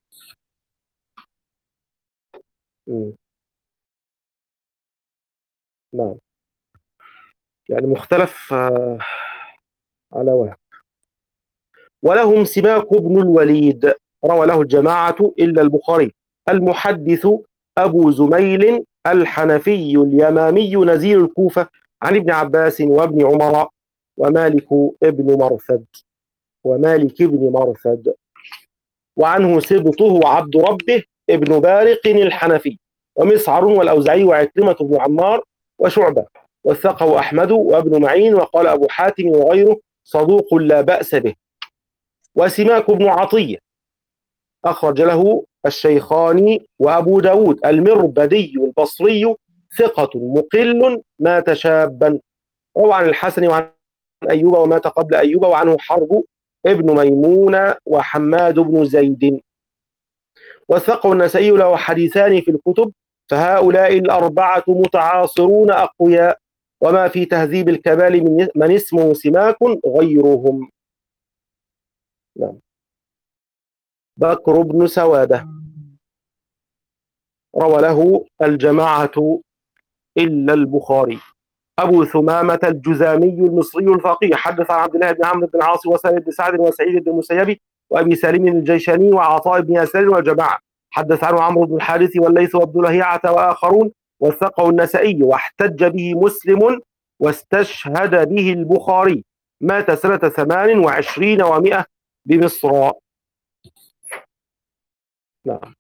مم. نعم، يعني مختلف آه، على وهب. ولهم سماك بن الوليد، روى له الجماعة إلا البخاري، المحدث أبو زميل الحنفي اليمامي نزيل الكوفة، عن ابن عباس وابن عمر ومالك ابن مرثد ومالك ابن مرثد وعنه سبطه عبد ربه ابن بارق الحنفي ومسعر والأوزعي وعكرمة بن عمار وشعبة، وثقه أحمد وابن معين، وقال أبو حاتم وغيره صدوق لا بأس به. وسماك بن عطية أخرج له الشيخان وأبو داود المربدي البصري ثقة مقل مات شابا، روى عن الحسن وعن أيوب ومات قبل أيوب، وعنه حرب ابن ميمون وحماد بن زيد. وثقه النسائي له حديثان في الكتب، فهؤلاء الأربعة متعاصرون أقوياء، وما في تهذيب الكمال من, من اسمه سماك غيرهم. نعم. بكر بن سوادة روى له الجماعة إلا البخاري. أبو ثمامة الجزامي المصري الفقيه حدث عن عبد الله بن عمرو بن العاص وسالم بن سعد وسعيد بن المسيب وأبي سالم الجيشاني وعطاء بن ياسر والجماعة، حدث عنه عمرو بن الحارث والليث وابن لهيعة وآخرون، وثقه النسائي واحتج به مسلم واستشهد به البخاري، مات سنة ثمان وعشرين ومائة بمصر. نعم.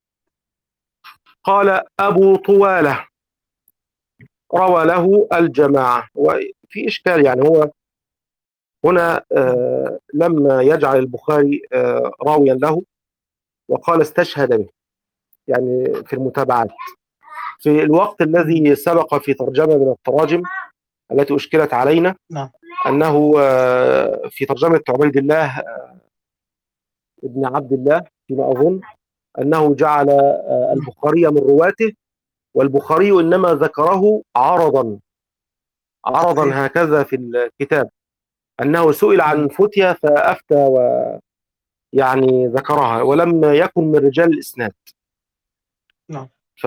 قال أبو طوالة روى له الجماعة، وفي إشكال يعني هو هنا آه لما يجعل البخاري آه راويا له وقال استشهد به، يعني في المتابعات، في الوقت الذي سبق في ترجمة من التراجم التي أشكلت علينا نعم. أنه آه في ترجمة عبيد الله آه ابن عبد الله فيما أظن أنه جعل آه البخاري من رواته، والبخاري إنما ذكره عرضا عرضا هكذا في الكتاب، أنه سئل عن فتية فأفتى ويعني ذكرها ولم يكن من رجال الإسناد. نعم. ف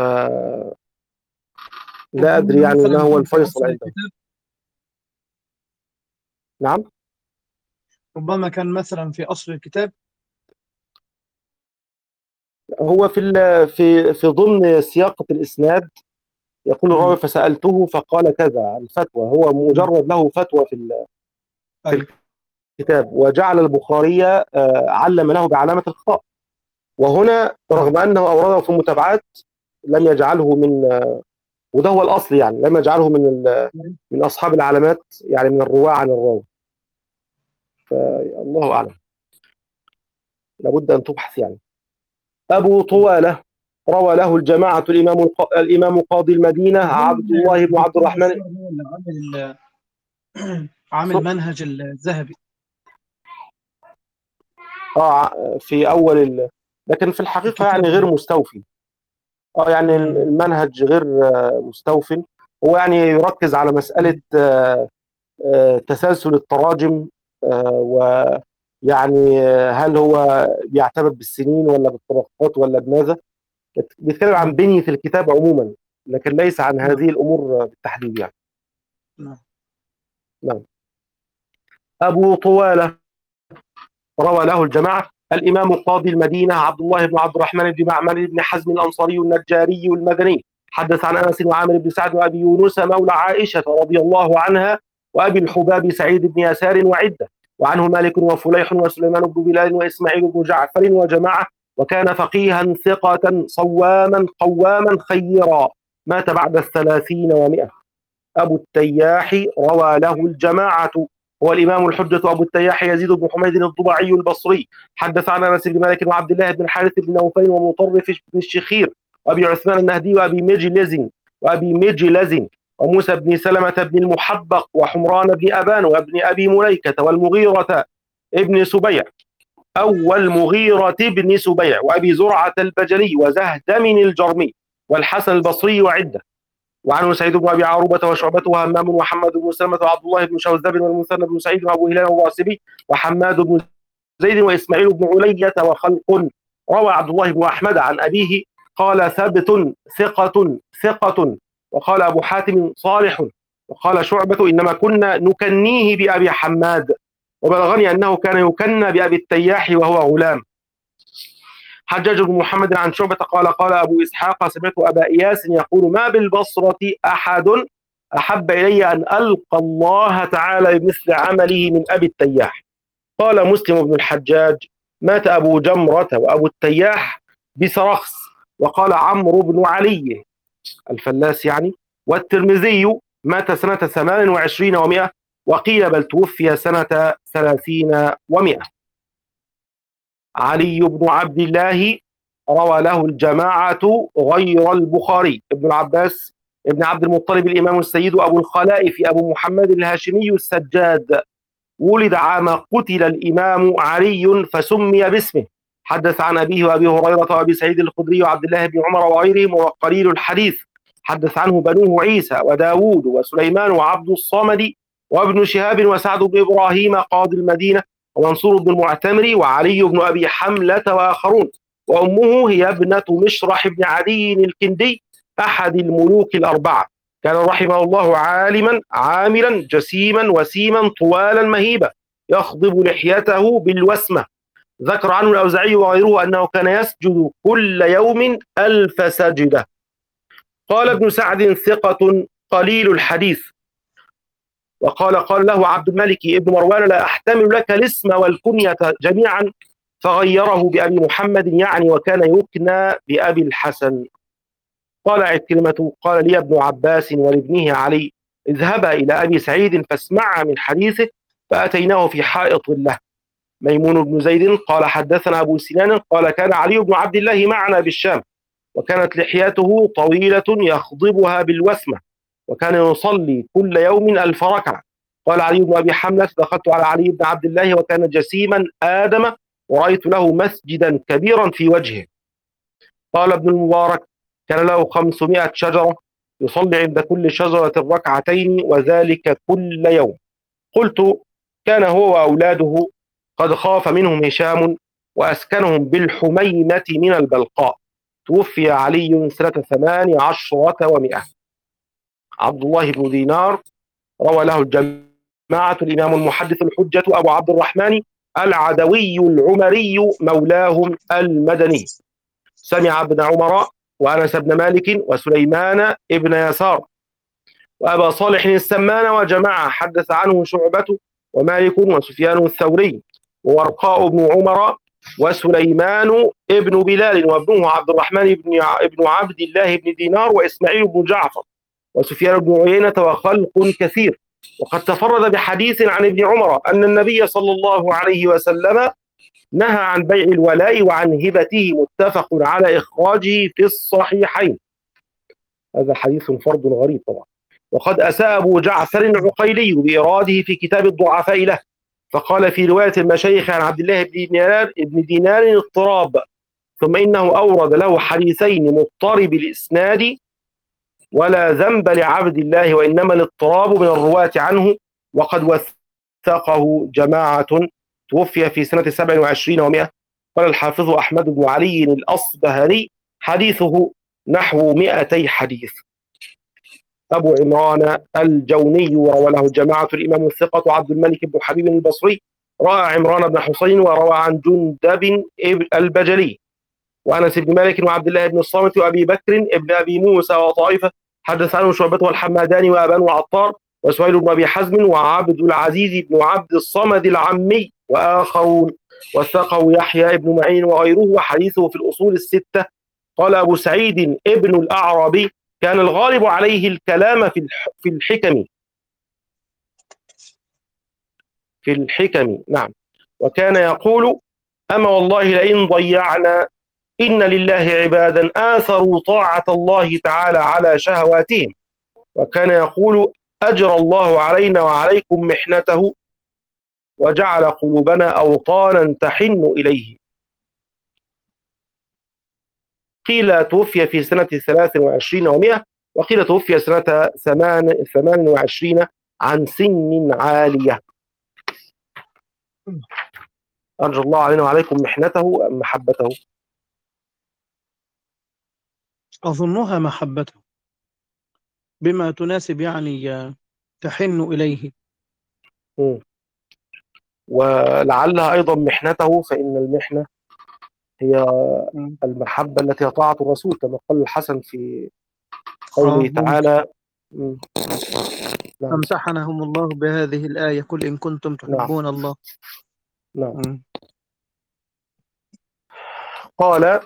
لا أدري يعني ما هو الفيصل عنده. نعم. ربما كان مثلا في أصل الكتاب. هو في في في ضمن سياقة الإسناد يقول الراوي فسألته فقال كذا الفتوى، هو مجرد له فتوى في في الكتاب، وجعل البخاري علم له بعلامة الخطأ، وهنا رغم أنه أورده في المتابعات لم يجعله من، وده هو الأصل يعني، لم يجعله من من أصحاب العلامات يعني من الرواة عن الراوي. فالله أعلم، لابد أن تبحث يعني. أبو طوالة روى له الجماعة الإمام الإمام قاضي المدينة عبد الله بن عبد الرحمن عامل عامل منهج الذهبي. اه في أول ال... لكن في الحقيقة يعني غير مستوفي. اه يعني المنهج غير مستوفي، هو يعني يركز على مسألة آه آه تسلسل التراجم، آه ويعني هل هو بيعتبر بالسنين ولا بالطبقات ولا بماذا، بيتكلم عن بنية الكتاب عموما، لكن ليس عن هذه الأمور بالتحديد يعني. نعم. نعم. أبو طوالة روى له الجماعة. الإمام قاضي المدينة عبد الله بن عبد الرحمن بن معمر بن حزم الأنصاري النجاري المدني حدث عن أنس وعامر بن سعد وأبي يونس مولى عائشة رضي الله عنها وأبي الحباب سعيد بن يسار وعدة، وعنه مالك وفليح وسليمان بن بلال وإسماعيل بن جعفر وجماعة، وكان فقيها ثقة صواما قواما خيرا، مات بعد الثلاثين ومئة. أبو التياح روى له الجماعة، هو الإمام الحجة أبو التياح يزيد بن حميد الضبعي البصري حدث عن أنس بن مالك وعبد الله بن الحارث بن نوفل ومطرف بن الشخير وأبي عثمان النهدي وأبي مجلز وأبي مجلز وموسى بن سلمة بن المحبق وحمران بن أبان وابن أبي مليكة والمغيرة ابن سبيع أو والمغيرة بن سبيع وأبي زرعة البجلي وزهدم الجرمي والحسن البصري وعدة، وعنه سعيد بن أبي عروبة وشعبة وهمام وحماد بن سلمة وعبد الله بن شوذب والمثنى بن سعيد وأبو هلال الراسبي وحماد بن زيد وإسماعيل بن علية وخلق. روى عبد الله بن أحمد عن أبيه قال ثبت ثقة ثقة، وقال أبو حاتم صالح، وقال شعبة إنما كنا نكنيه بأبي حماد، وبلغني أنه كان يكنى بأبي التياح وهو غلام. حجاج بن محمد عن شعبة قال قال أبو إسحاق سمعت أبا إياس يقول ما بالبصرة أحد أحب إلي أن ألقى الله تعالى بمثل عمله من أبي التياح. قال مسلم بن الحجاج مات أبو جمرة وأبو التياح بسرخس، وقال عمرو بن علي الفلاس يعني، والترمذي مات سنة ثمان وعشرين ومئة، وقيل بل توفي سنة ثلاثين ومئة. علي بن عبد الله روى له الجماعة غير البخاري. ابن العباس ابن عبد المطلب الإمام السيد أبو الخلائف أبو محمد الهاشمي السجاد، ولد عام قتل الإمام علي فسمي باسمه. حدث عن أبيه وأبي هريرة وأبي سعيد الخدري وعبد الله بن عمر وغيرهم وقليل الحديث. حدث عنه بنوه عيسى وداود وسليمان وعبد الصمد وابن شهاب وسعد بن إبراهيم قاضي المدينة ومنصور بن المعتمر وعلي بن أبي حملة وآخرون، وأمه هي ابنة مشرح بن عدي الكندي أحد الملوك الأربعة. كان رحمه الله عالما عاملا جسيما وسيما طوالا مهيبا يخضب لحيته بالوسمة. ذكر عنه الأوزاعي وغيره أنه كان يسجد كل يوم ألف سجدة. قال ابن سعد ثقة قليل الحديث. وقال قال له عبد الملك ابن مروان لا أحتمل لك الاسم والكنية جميعا، فغيره بأبي محمد يعني، وكان يكنى بأبي الحسن. قال عكرمة قال لي ابن عباس ولابنه علي اذهبا إلى أبي سعيد فاسمعا من حديثه، فأتيناه في حائط له. ميمون بن زيد قال حدثنا أبو سنان قال كان علي بن عبد الله معنا بالشام، وكانت لحيته طويلة يخضبها بالوسمة، وكان يصلي كل يوم ألف ركعة. قال علي بن أبي حملة دخلت على علي بن عبد الله وكان جسيما آدم، ورأيت له مسجدا كبيرا في وجهه. قال ابن المبارك كان له خمسمائة شجرة يصلي عند كل شجرة ركعتين، وذلك كل يوم. قلت كان هو وأولاده قد خاف منهم هشام وأسكنهم بالحميمة من البلقاء. توفي علي سنة ثمان عشرة ومئة. عبد الله بن دينار روى له الجماعة. الإمام المحدث الحجة أبو عبد الرحمن العدوي العمري مولاهم المدني، سمع ابن عمر وأنس بن مالك وسليمان ابن يسار وأبا صالح السمان وجماعة. حدث عنه شعبة ومالك وسفيان الثوري وورقاء بن عمر وسليمان ابن بلال وابنه عبد الرحمن بن ابن عبد الله بن دينار وإسماعيل بن جعفر وسفيان بن عيينة وخلق كثير. وقد تفرد بحديث عن ابن عمر أن النبي صلى الله عليه وسلم نهى عن بيع الولاء وعن هبته، متفق على إخراجه في الصحيحين. هذا حديث فرد غريب طبعا. وقد أساء أبو جعفر العقيلي بإراده في كتاب الضعفاء له، فقال في رواية المشايخ عن عبد الله بن دينار ابن دينار اضطراب، ثم إنه أورد له حديثين مضطرب الإسناد ولا ذنب لعبد الله، وإنما الاضطراب من الرواة عنه، وقد وثقه جماعة. توفي في سنة سبع وعشرين ومئة. قال الحافظ أحمد بن علي الأصبهاني حديثه نحو مئتي حديث. أبو عمران الجوني روى له جماعة. الإمام الثقة عبد الملك بن حبيب البصري رأى عمران بن حسين وروى عن جندب البجلي وأنس بن مالك وعبد الله بن الصامت وأبي بكر ابن أبي موسى وطائفة حدث عنه شعبة والحماداني وأبان العطار وسهيل بن أبي حزم وعبد العزيز بن عبد الصمد العمي وآخرون. وثقه يحيى بن معين وغيره وحديثه في الأصول الستة. قال أبو سعيد ابن الأعرابي كان الغالب عليه الكلام في في الحكم في الحكم نعم، وكان يقول أما والله لئن ضيعنا إن لله عبادا آثروا طاعة الله تعالى على شهواتهم. وكان يقول أجرى الله علينا وعليكم محنته وجعل قلوبنا أوطانا تحن إليه. قيل توفي في سنة ثلاث وعشرين ومئة وقيل توفي سنة ثمان وعشرين عن سن عالية. أرجو الله علينا وعليكم محنته أم محبته؟ أظنها محبته بما تناسب يعني تحن إليه. م. ولعلها أيضا محنته، فإن المحنة هي المحبة التي هي طاعة الرسول كما قال الحسن في قوله تعالى نعم. امتحنهم الله بهذه الآية قل إن كنتم تحبون نعم. الله. نعم. قال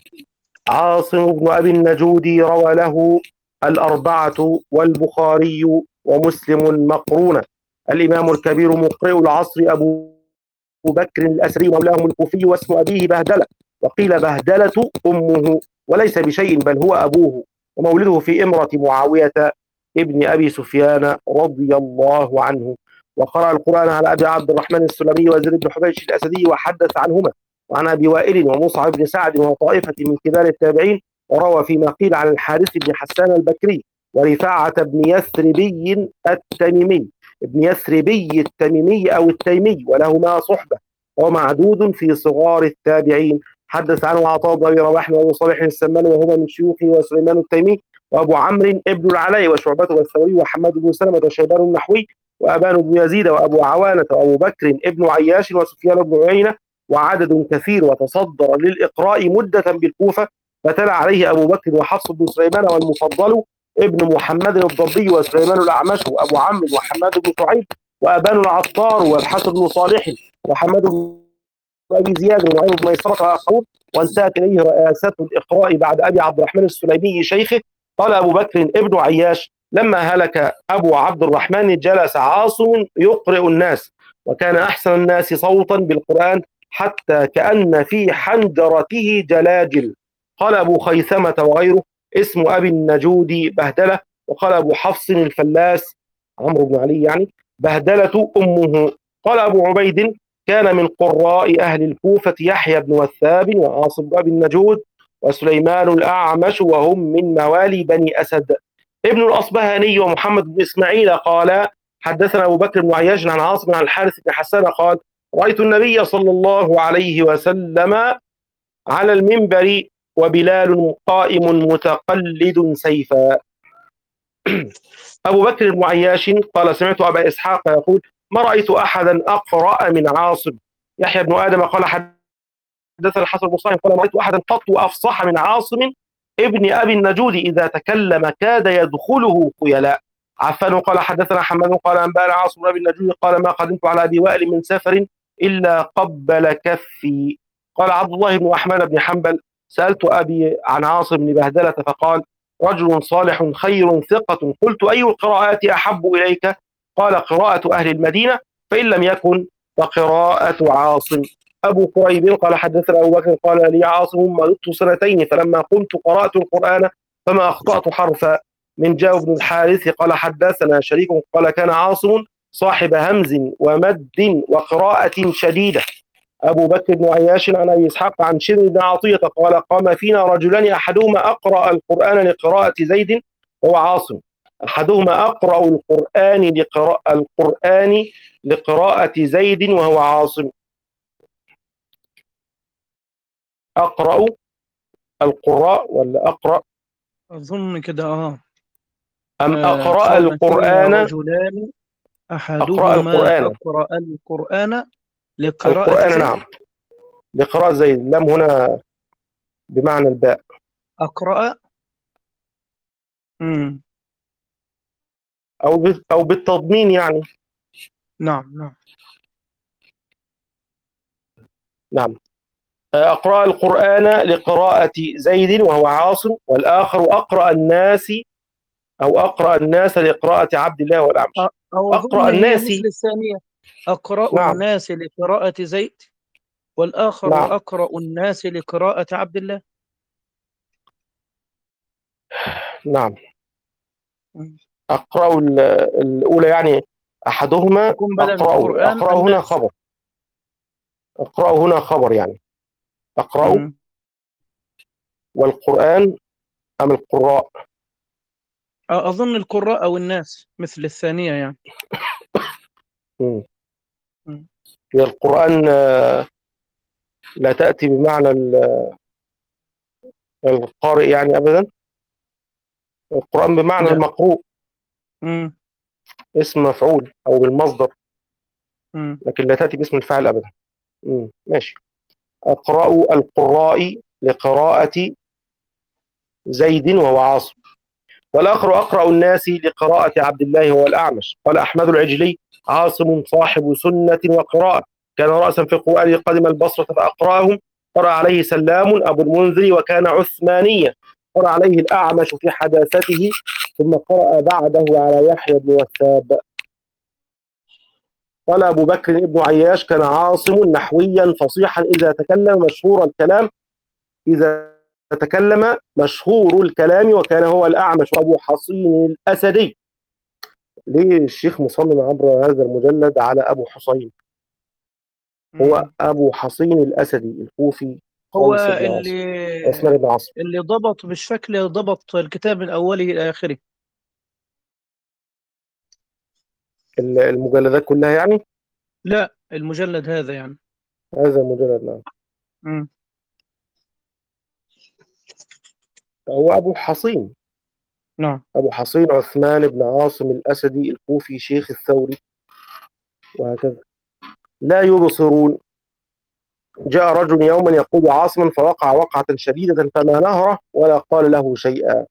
عاصم بن أبي النجود روى له الأربعة والبخاري ومسلم مقرونة. الإمام الكبير مقرئ العصر أبو بكر الأسري مولاهم الكوفي واسم أبيه بهدلة، وقيل بهدلة أمه وليس بشيء بل هو أبوه، ومولده في إمرة معاوية ابن أبي سفيان رضي الله عنه. وقرأ القرآن على أبي عبد الرحمن السلمي وزيد بن حبيش الأسدي وحدث عنهما، وعن أبي وائل ومصعب بن سعد وطائفة من كبار التابعين. وروى فيما قيل عن الحارث بن حسان البكري ورفاعة بن يثربي التميمي ابن يثربي التميمي أو التيمي ولهما صحبة ومعدود في صغار التابعين. حدث عنه عطاء بن أبي رواح وأبو صالح السمان وهما من شيوخه وسليمان التيمي وأبو عمرو ابن العلاء وشعبة والثوري وحماد بن سلمة وشيبان النحوي وأبان بن يزيد وأبو عوانة وأبو بكر ابن عياش وسفيان بن عيينة وعدد كثير. وتصدر للإقراء مدة بالكوفة فتلا عليه أبو بكر وحفص بن سليمان والمفضل ابن محمد الضبي وسليمان الأعمش وأبو عمرو وحماد بن شعيب وأبان العطار والحسن بن صالح وحماد بن أبي زياد ونعيم بن ميسرة وآخرون. وانتهت إليه رئاسة الإقراء بعد أبي عبد الرحمن السليمي شيخه. قال أبو بكر ابن عياش لما هلك أبو عبد الرحمن جلس عاصم يقرئ الناس وكان أحسن الناس صوتا بالقرآن حتى كأن في حنجرته جلاجل. قال أبو خيثمة وغيره اسم أبي النجود بهدلة. وقال أبو حفص الفلاس عمرو بن علي يعني بهدلة أمه. قال أبو عبيد كان من قراء أهل الكوفة يحيى بن وثاب وعاصم بن أبي النجود وسليمان الأعمش وهم من موالي بني أسد. ابن الأصبهاني ومحمد بن إسماعيل قال حدثنا أبو بكر بن عياش عن عاصم عن الحارث بن حسان قال رأيت النبي صلى الله عليه وسلم على المنبر وبلال قائم متقلد سيفا. أبو بكر بن عياش قال سمعت أبا إسحاق يقول ما رأيت أحدا أقرأ من عاصم. يحيى بن آدم قال حدثنا الحسن بن صالح قال ما رأيت أحدا قط أفصح من عاصم ابن أبي النجود إذا تكلم كاد يدخله خيلاء. عفان قال حدثنا حماد قال أنبأنا عاصم بن أبي النجود قال ما قدمت على أبي وائل من سفر إلا قبل كفي. قال عبد الله بن أحمد بن حنبل سألت أبي عن عاصم بن بهدلة فقال رجل صالح خير ثقة. قلت أي القراءات أحب إليك؟ قال قراءة أهل المدينة فإن لم يكن فقراءة عاصم. أبو كريب قال حدثنا أبو بكر قال لي عاصم مرضت سنتين فلما قمت قرأت القرآن فما أخطأت حرفا. من جاء بن الحارث قال حدثنا شريك قال كان عاصم صاحب همز ومد وقراءة شديدة. أبو بكر بن عياش عن أبي إسحاق عن شر بن عطية قال قام فينا رجلان أحدهما أقرأ القرآن لقراءة زيد وهو عاصم أحدهما أقرأ القرآن لقراءة القرآن لقراءة زيد وهو عاصم. أقرأ القراء ولا أقرأ أظن كده آه أم أقرأ قام فينا القرآن رجلان أحدهما أقرأ القرآن أقرأ القرآن لقراءة القرآن زيد. نعم، لقراءة زيد. اللام هنا بمعنى الباء. أقرأ. مم. أو بال- أو بالتضمين يعني. نعم نعم. نعم. أقرأ القرآن لقراءة زيد وهو عاصم، والآخر أقرأ الناس أو أقرأ الناس لقراءة عبد الله أ- والأعمش. أو أظن أقرأ هي الناس. مثل الثانية. أقرأ نعم الناس لقراءة زيد، والآخر نعم أقرأ الناس لقراءة عبد الله. نعم. مم. أقرأ ال- الأولى يعني أحدهما. تكون بدل أقرأ القرآن أقرأ هنا الناس. خبر. أقرأ هنا خبر يعني أقرأ. مم. والقرآن أم القراء. أظن القراء أو الناس مثل الثانية يعني. مم. مم. هي القرآن آه، لا تأتي بمعنى ال- القارئ يعني أبدا. القرآن بمعنى لا. المقروء، مم. اسم مفعول أو بالمصدر، مم. لكن لا تأتي باسم الفاعل أبدا. مم. ماشي. أقرأ القراء لقراءة زيد وهو عاصم، والآخر أقرأ الناس لقراءة عبد الله هو الأعمش. قال أحمد العجلي: عاصم صاحب سنة وقراءة، كان رأسا في القرآن، قدم البصرة فأقرأهم، قرأ عليه سلام أبو المنذر وكان عثمانيا، قرأ عليه الأعمش في حداثته، ثم قرأ بعده على يحيى بن وثاب. قال أبو بكر ابن عياش: كان عاصم نحويا فصيحا إذا تكلم مشهور الكلام إذا تكلم مشهور الكلام وكان هو الأعمش أبو حصين الأسدي. ليه الشيخ مصمم عبر هذا المجلد على أبو حصين؟ هو مم. أبو حصين الأسدي الكوفي هو خالص بن عاصم، اللي عثمان بن عاصم. اللي ضبط بالشكل، ضبط الكتاب من أوله إلى آخره. المجلدات كلها يعني. لا، المجلد هذا يعني. هذا المجلد نعم. مم. هو أبو حصين. نعم. أبو حصين عثمان بن عاصم الأسدي الكوفي شيخ الثوري، وهكذا. لا يبصرون. جاء رجل يوما يقود عاصما فوقع وقعة شديدة فما نهره ولا قال له شيئا.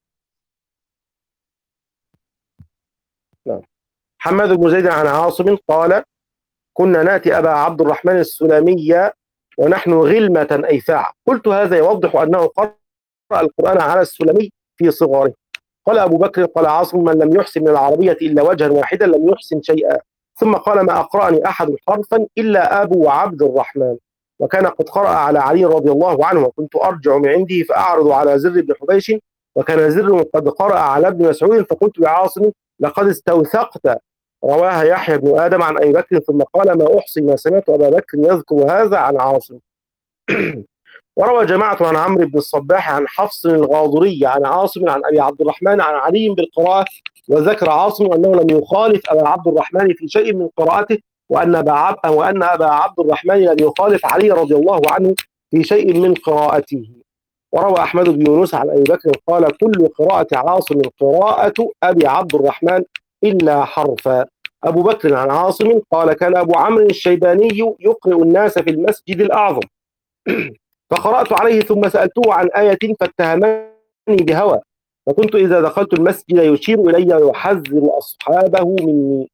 نعم. حماد بن زيد عن عاصم قال: كنا نأتي أبا عبد الرحمن السلمي ونحن غلمة أيفاع، قلت هذا يوضح أنه قرأ القرآن على السلمي في صغره. قال أبو بكر: قال عاصم: من لم يحسن من العربية إلا وجها واحدا لم يحسن شيئا. ثم قال: ما أقرأني أحد حرفا إلا أبو عبد الرحمن، وكان قد قرأ على علي رضي الله عنه، وكنت أرجع من عنده فأعرض على زر بن حبيش، وكان زر قد قرأ على ابن مسعود، فقلت لعاصم: لقد استوثقت. رواها يحيى بن آدم عن أبي بكر، ثم قال: ما أحصي ما سمعت أبا بكر يذكر هذا عن عاصم. وروى جماعة عن عمرو بن الصباح عن حفص الغاضري عن عاصم عن أبي عبد الرحمن عن علي بالقراءة، وذكر عاصم أنه لم يخالف أبا عبد الرحمن في شيء من قراءته، وأن أبا عب وأن أبا عبد الرحمن لم يخالف علي رضي الله عنه في شيء من قراءته. وروى أحمد بن يونس عن أبي بكر قال: كل قراءة عاصم قراءة أبي عبد الرحمن إلا حرفا. أبو بكر عن عاصم قال: كان أبو عمرو الشيباني يقرئ الناس في المسجد الأعظم، فقرأت عليه ثم سألته عن آية فاتهمني بهوى، فكنت إذا دخلت المسجد يشير إلي ويحذر أصحابه مني.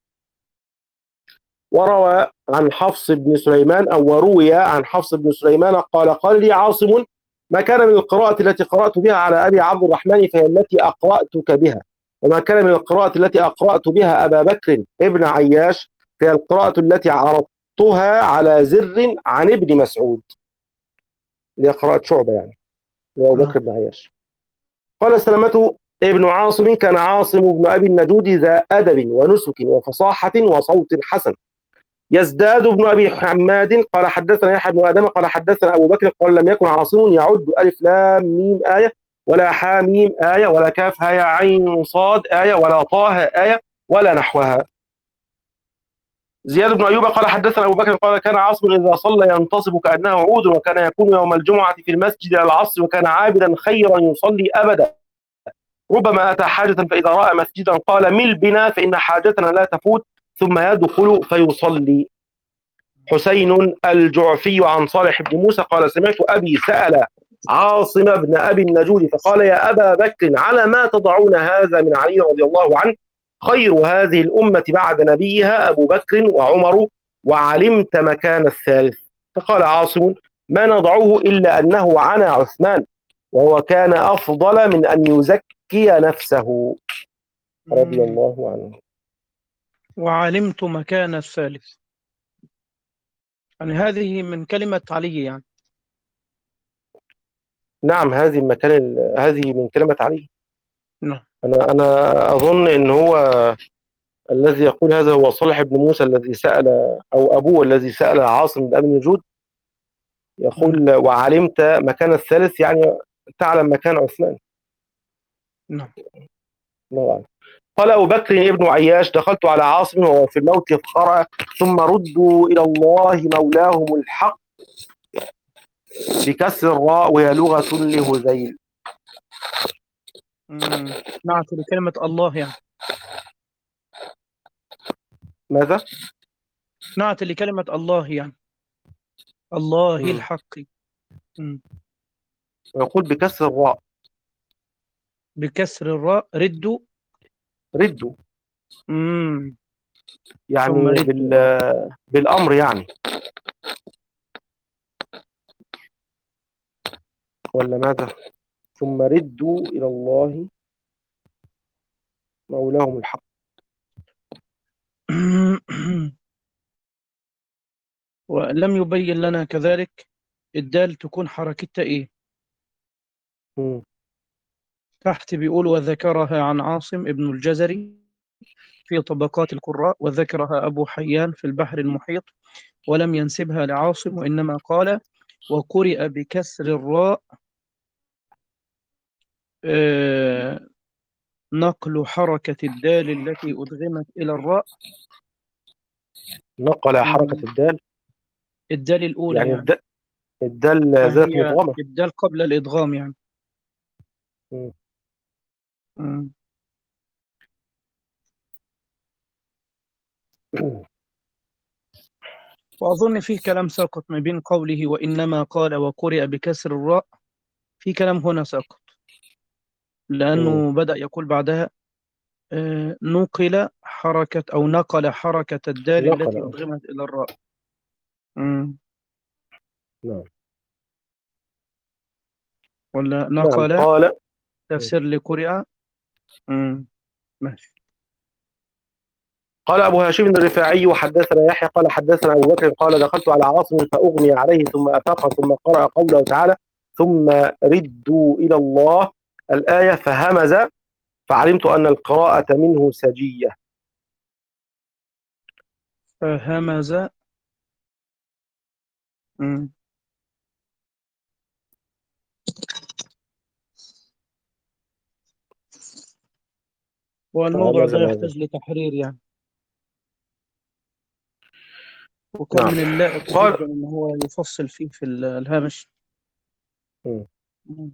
وروى عن حفص بن سليمان أو وروي عن حفص بن سليمان قال: قال لي عاصم: ما كان من القراءة التي قرأت بها على أبي عبد الرحمن فهي التي أقرأتك بها، وما كان من القراءة التي أقرأت بها أبا بكر ابن عياش فهي القراءة التي عرضتها على زر عن ابن مسعود، اللي هي قراءة شعبة يعني، أبو بكر بن عياش. قال سلمة ابن عاصم: كان عاصم بن أبي النجود ذا أدب ونسك وفصاحة وصوت حسن. يزداد بن أبي حماد قال: حدثنا يحيى بن آدم قال: حدثنا أبو بكر قال: لم يكن عاصم يعد ألف لام ميم آية، ولا حا ميم آية، ولا كاف هاء عين صاد آية، ولا طه آية، ولا نحوها. زياد بن أيوب قال: حدثنا أبو بكر قال: كان عاصم إذا صلى ينتصب كأنه عود، وكان يكون يوم الجمعة في المسجد إلى العصر، وكان عابدا خيرا يصلي أبدا، ربما أتى حاجة فإذا رأى مسجدا قال: مل بنا فإن حاجتنا لا تفوت، ثم يدخل فيصلي. حسين الجعفي عن صالح بن موسى قال سمعت أبي سأل عاصم بن أبي النجود فقال يا أبا بكر على ما تضعون هذا من علي رضي الله عنه خير هذه الأمة بعد نبيها أبو بكر وعمر وعلمت مكان الثالث. فقال عاصم ما نضعه إلا أنه عنا عثمان وهو كان أفضل من أن يزكي نفسه رضي مم. الله عنه. وعلمت مكان الثالث، يعني هذه من كلمة علي يعني. نعم هذه المكان هذه من كلمة علي. نعم. أنا أنا أظن أن هو الذي يقول هذا هو صالح بن موسى الذي سأل أو أبوه الذي سأل عاصم بن أبي النجود يقول وعلمت مكان الثالث يعني تعلم مكان عثمان. نعم. الله أعلم. قال أبو بكر ابن عياش دخلت على عاصم وهو في الموت فقرأ ثم ردوا إلى الله مولاهم الحق بكسر الراء وهي لغة لهذيل. مم. نعت لكلمة الله يعني. ماذا؟ نعت لكلمة الله يعني، الله مم. الحق. مم. ويقول بكسر الراء بكسر الراء ردوا. ردوا مم. يعني ثم بال... ردوا. بالأمر يعني ولا ماذا؟ ثم ردوا إلى الله مولاهم الحق. ولم يبين لنا كذلك الدال تكون حركتها ايه. مم. تحت بيقول وذكرها عن عاصم ابن الجزري في طبقات القراء وذكرها أبو حيان في البحر المحيط ولم ينسبها لعاصم وإنما قال وقرئ بكسر الراء آه نقل حركة الدال التي أدغمت إلى الراء. نقل حركة مم. الدال الدال الأولى يعني يعني، الد... الدال ما ذات هي مدغمة. الدال قبل الإدغام يعني. مم. مم. وأظن فيه كلام ساقط ما بين قوله وإنما قال وقرئ بكسر الراء، في كلام هنا ساقط مم. لأنه بدأ يقول بعدها آه، نقل حركة أو نقل حركة الدال التي نقل. أدغمت إلى الراء. مم. نعم. ولا نعم نقل قال. تفسير لقرئ. مم. ماشي. قال أبو هاشم الرفاعي وحدثنا يحيى قال حدثنا أبو بكر قال دخلت على عاصم فأغمي عليه ثم أفاق ثم قرأ قوله تعالى ثم ردوا إلى الله الآية فهمز فعلمت أن القراءة منه سجية. فهمز. مم. والموضوع فهمز ده ماذا؟ يحتاج لتحرير يعني، وكان نعم من اللائق قال. جدا إن هو يفصل فيه في ال- الهامش. مم. مم.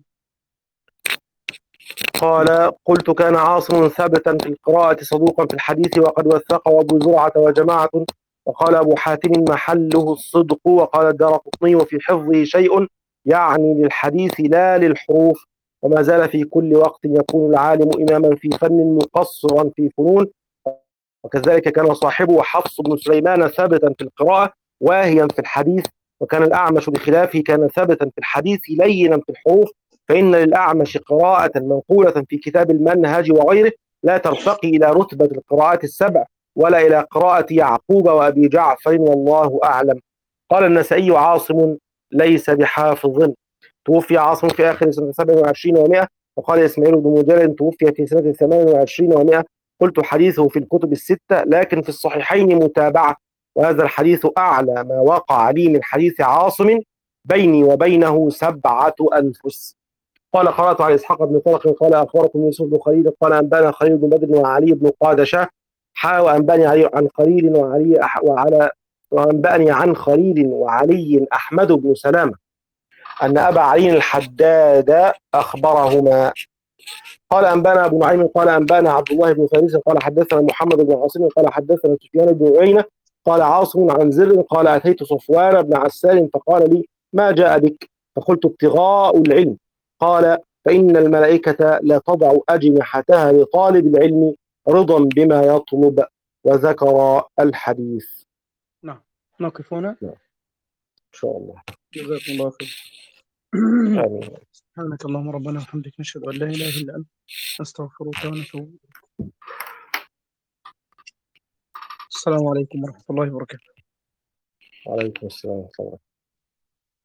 قال قلت كان عاصم ثابتا في القراءة صدوقا في الحديث وقد وثقه أبو زرعة وجماعة. وقال أبو حاتم محله الصدق. وقال الدارقطني وفي حفظه شيء يعني للحديث لا للحروف. وما زال في كل وقت يكون العالم إماما في فن مقصرا في فنون. وكذلك كان صاحبه حفص بن سليمان ثابتا في القراءة واهيا في الحديث. وكان الأعمش بخلافه كان ثابتا في الحديث لينا في الحروف. فإن للأعمش قراءة منقولة في كتاب المنهج وغيره لا ترتقي إلى رتبة القراءات السبع ولا إلى قراءة يعقوب وأبي جعفر والله أعلم. قال النسائي عاصم ليس بحافظ. توفي عاصم في آخر سنة سبع وعشرين ومائة. وقال إسماعيل بن مجالد توفي في سنة ثمان وعشرين ومائة. قلت حديثه في الكتب الستة لكن في الصحيحين متابعة. وهذا الحديث أعلى ما وقع لي من حديث عاصم بيني وبينه سبعة أنفس. قال قرأت على إسحاق بن طلق قال أخبركم يوسف بن خليل قال أنبانا خليل بن بدر وعلي بن قادشة حا وأنباني علي عن خليل وعلي أح وعلى وأنبأني عن خليل وعلي أحمد بن سلامة أن أبا علي الحداد أخبرهما. قال أنبانا أبو نعيم قال أنبانا عبد الله بن فارس قال حدثنا محمد بن عاصم قال حدثنا سفيان بن عيينة قال عاصم عن زر قال أتيت صفوان بن عسال فقال لي ما جاء بك؟ فقلت ابتغاء العلم. قال فإن الملائكة لا تضع أجنحتها لطالب العلم رضا بما يطلب، وذكر الحديث. نعم، نقف هنا نعم. إن شاء الله. جزاكم الله خير. آمين. سبحانك اللهم ربنا وبحمدك نشهد أن لا إله إلا أنت نستغفرك ونتوب إليك. السلام عليكم ورحمة الله وبركاته. وعليكم السلام ورحمة الله.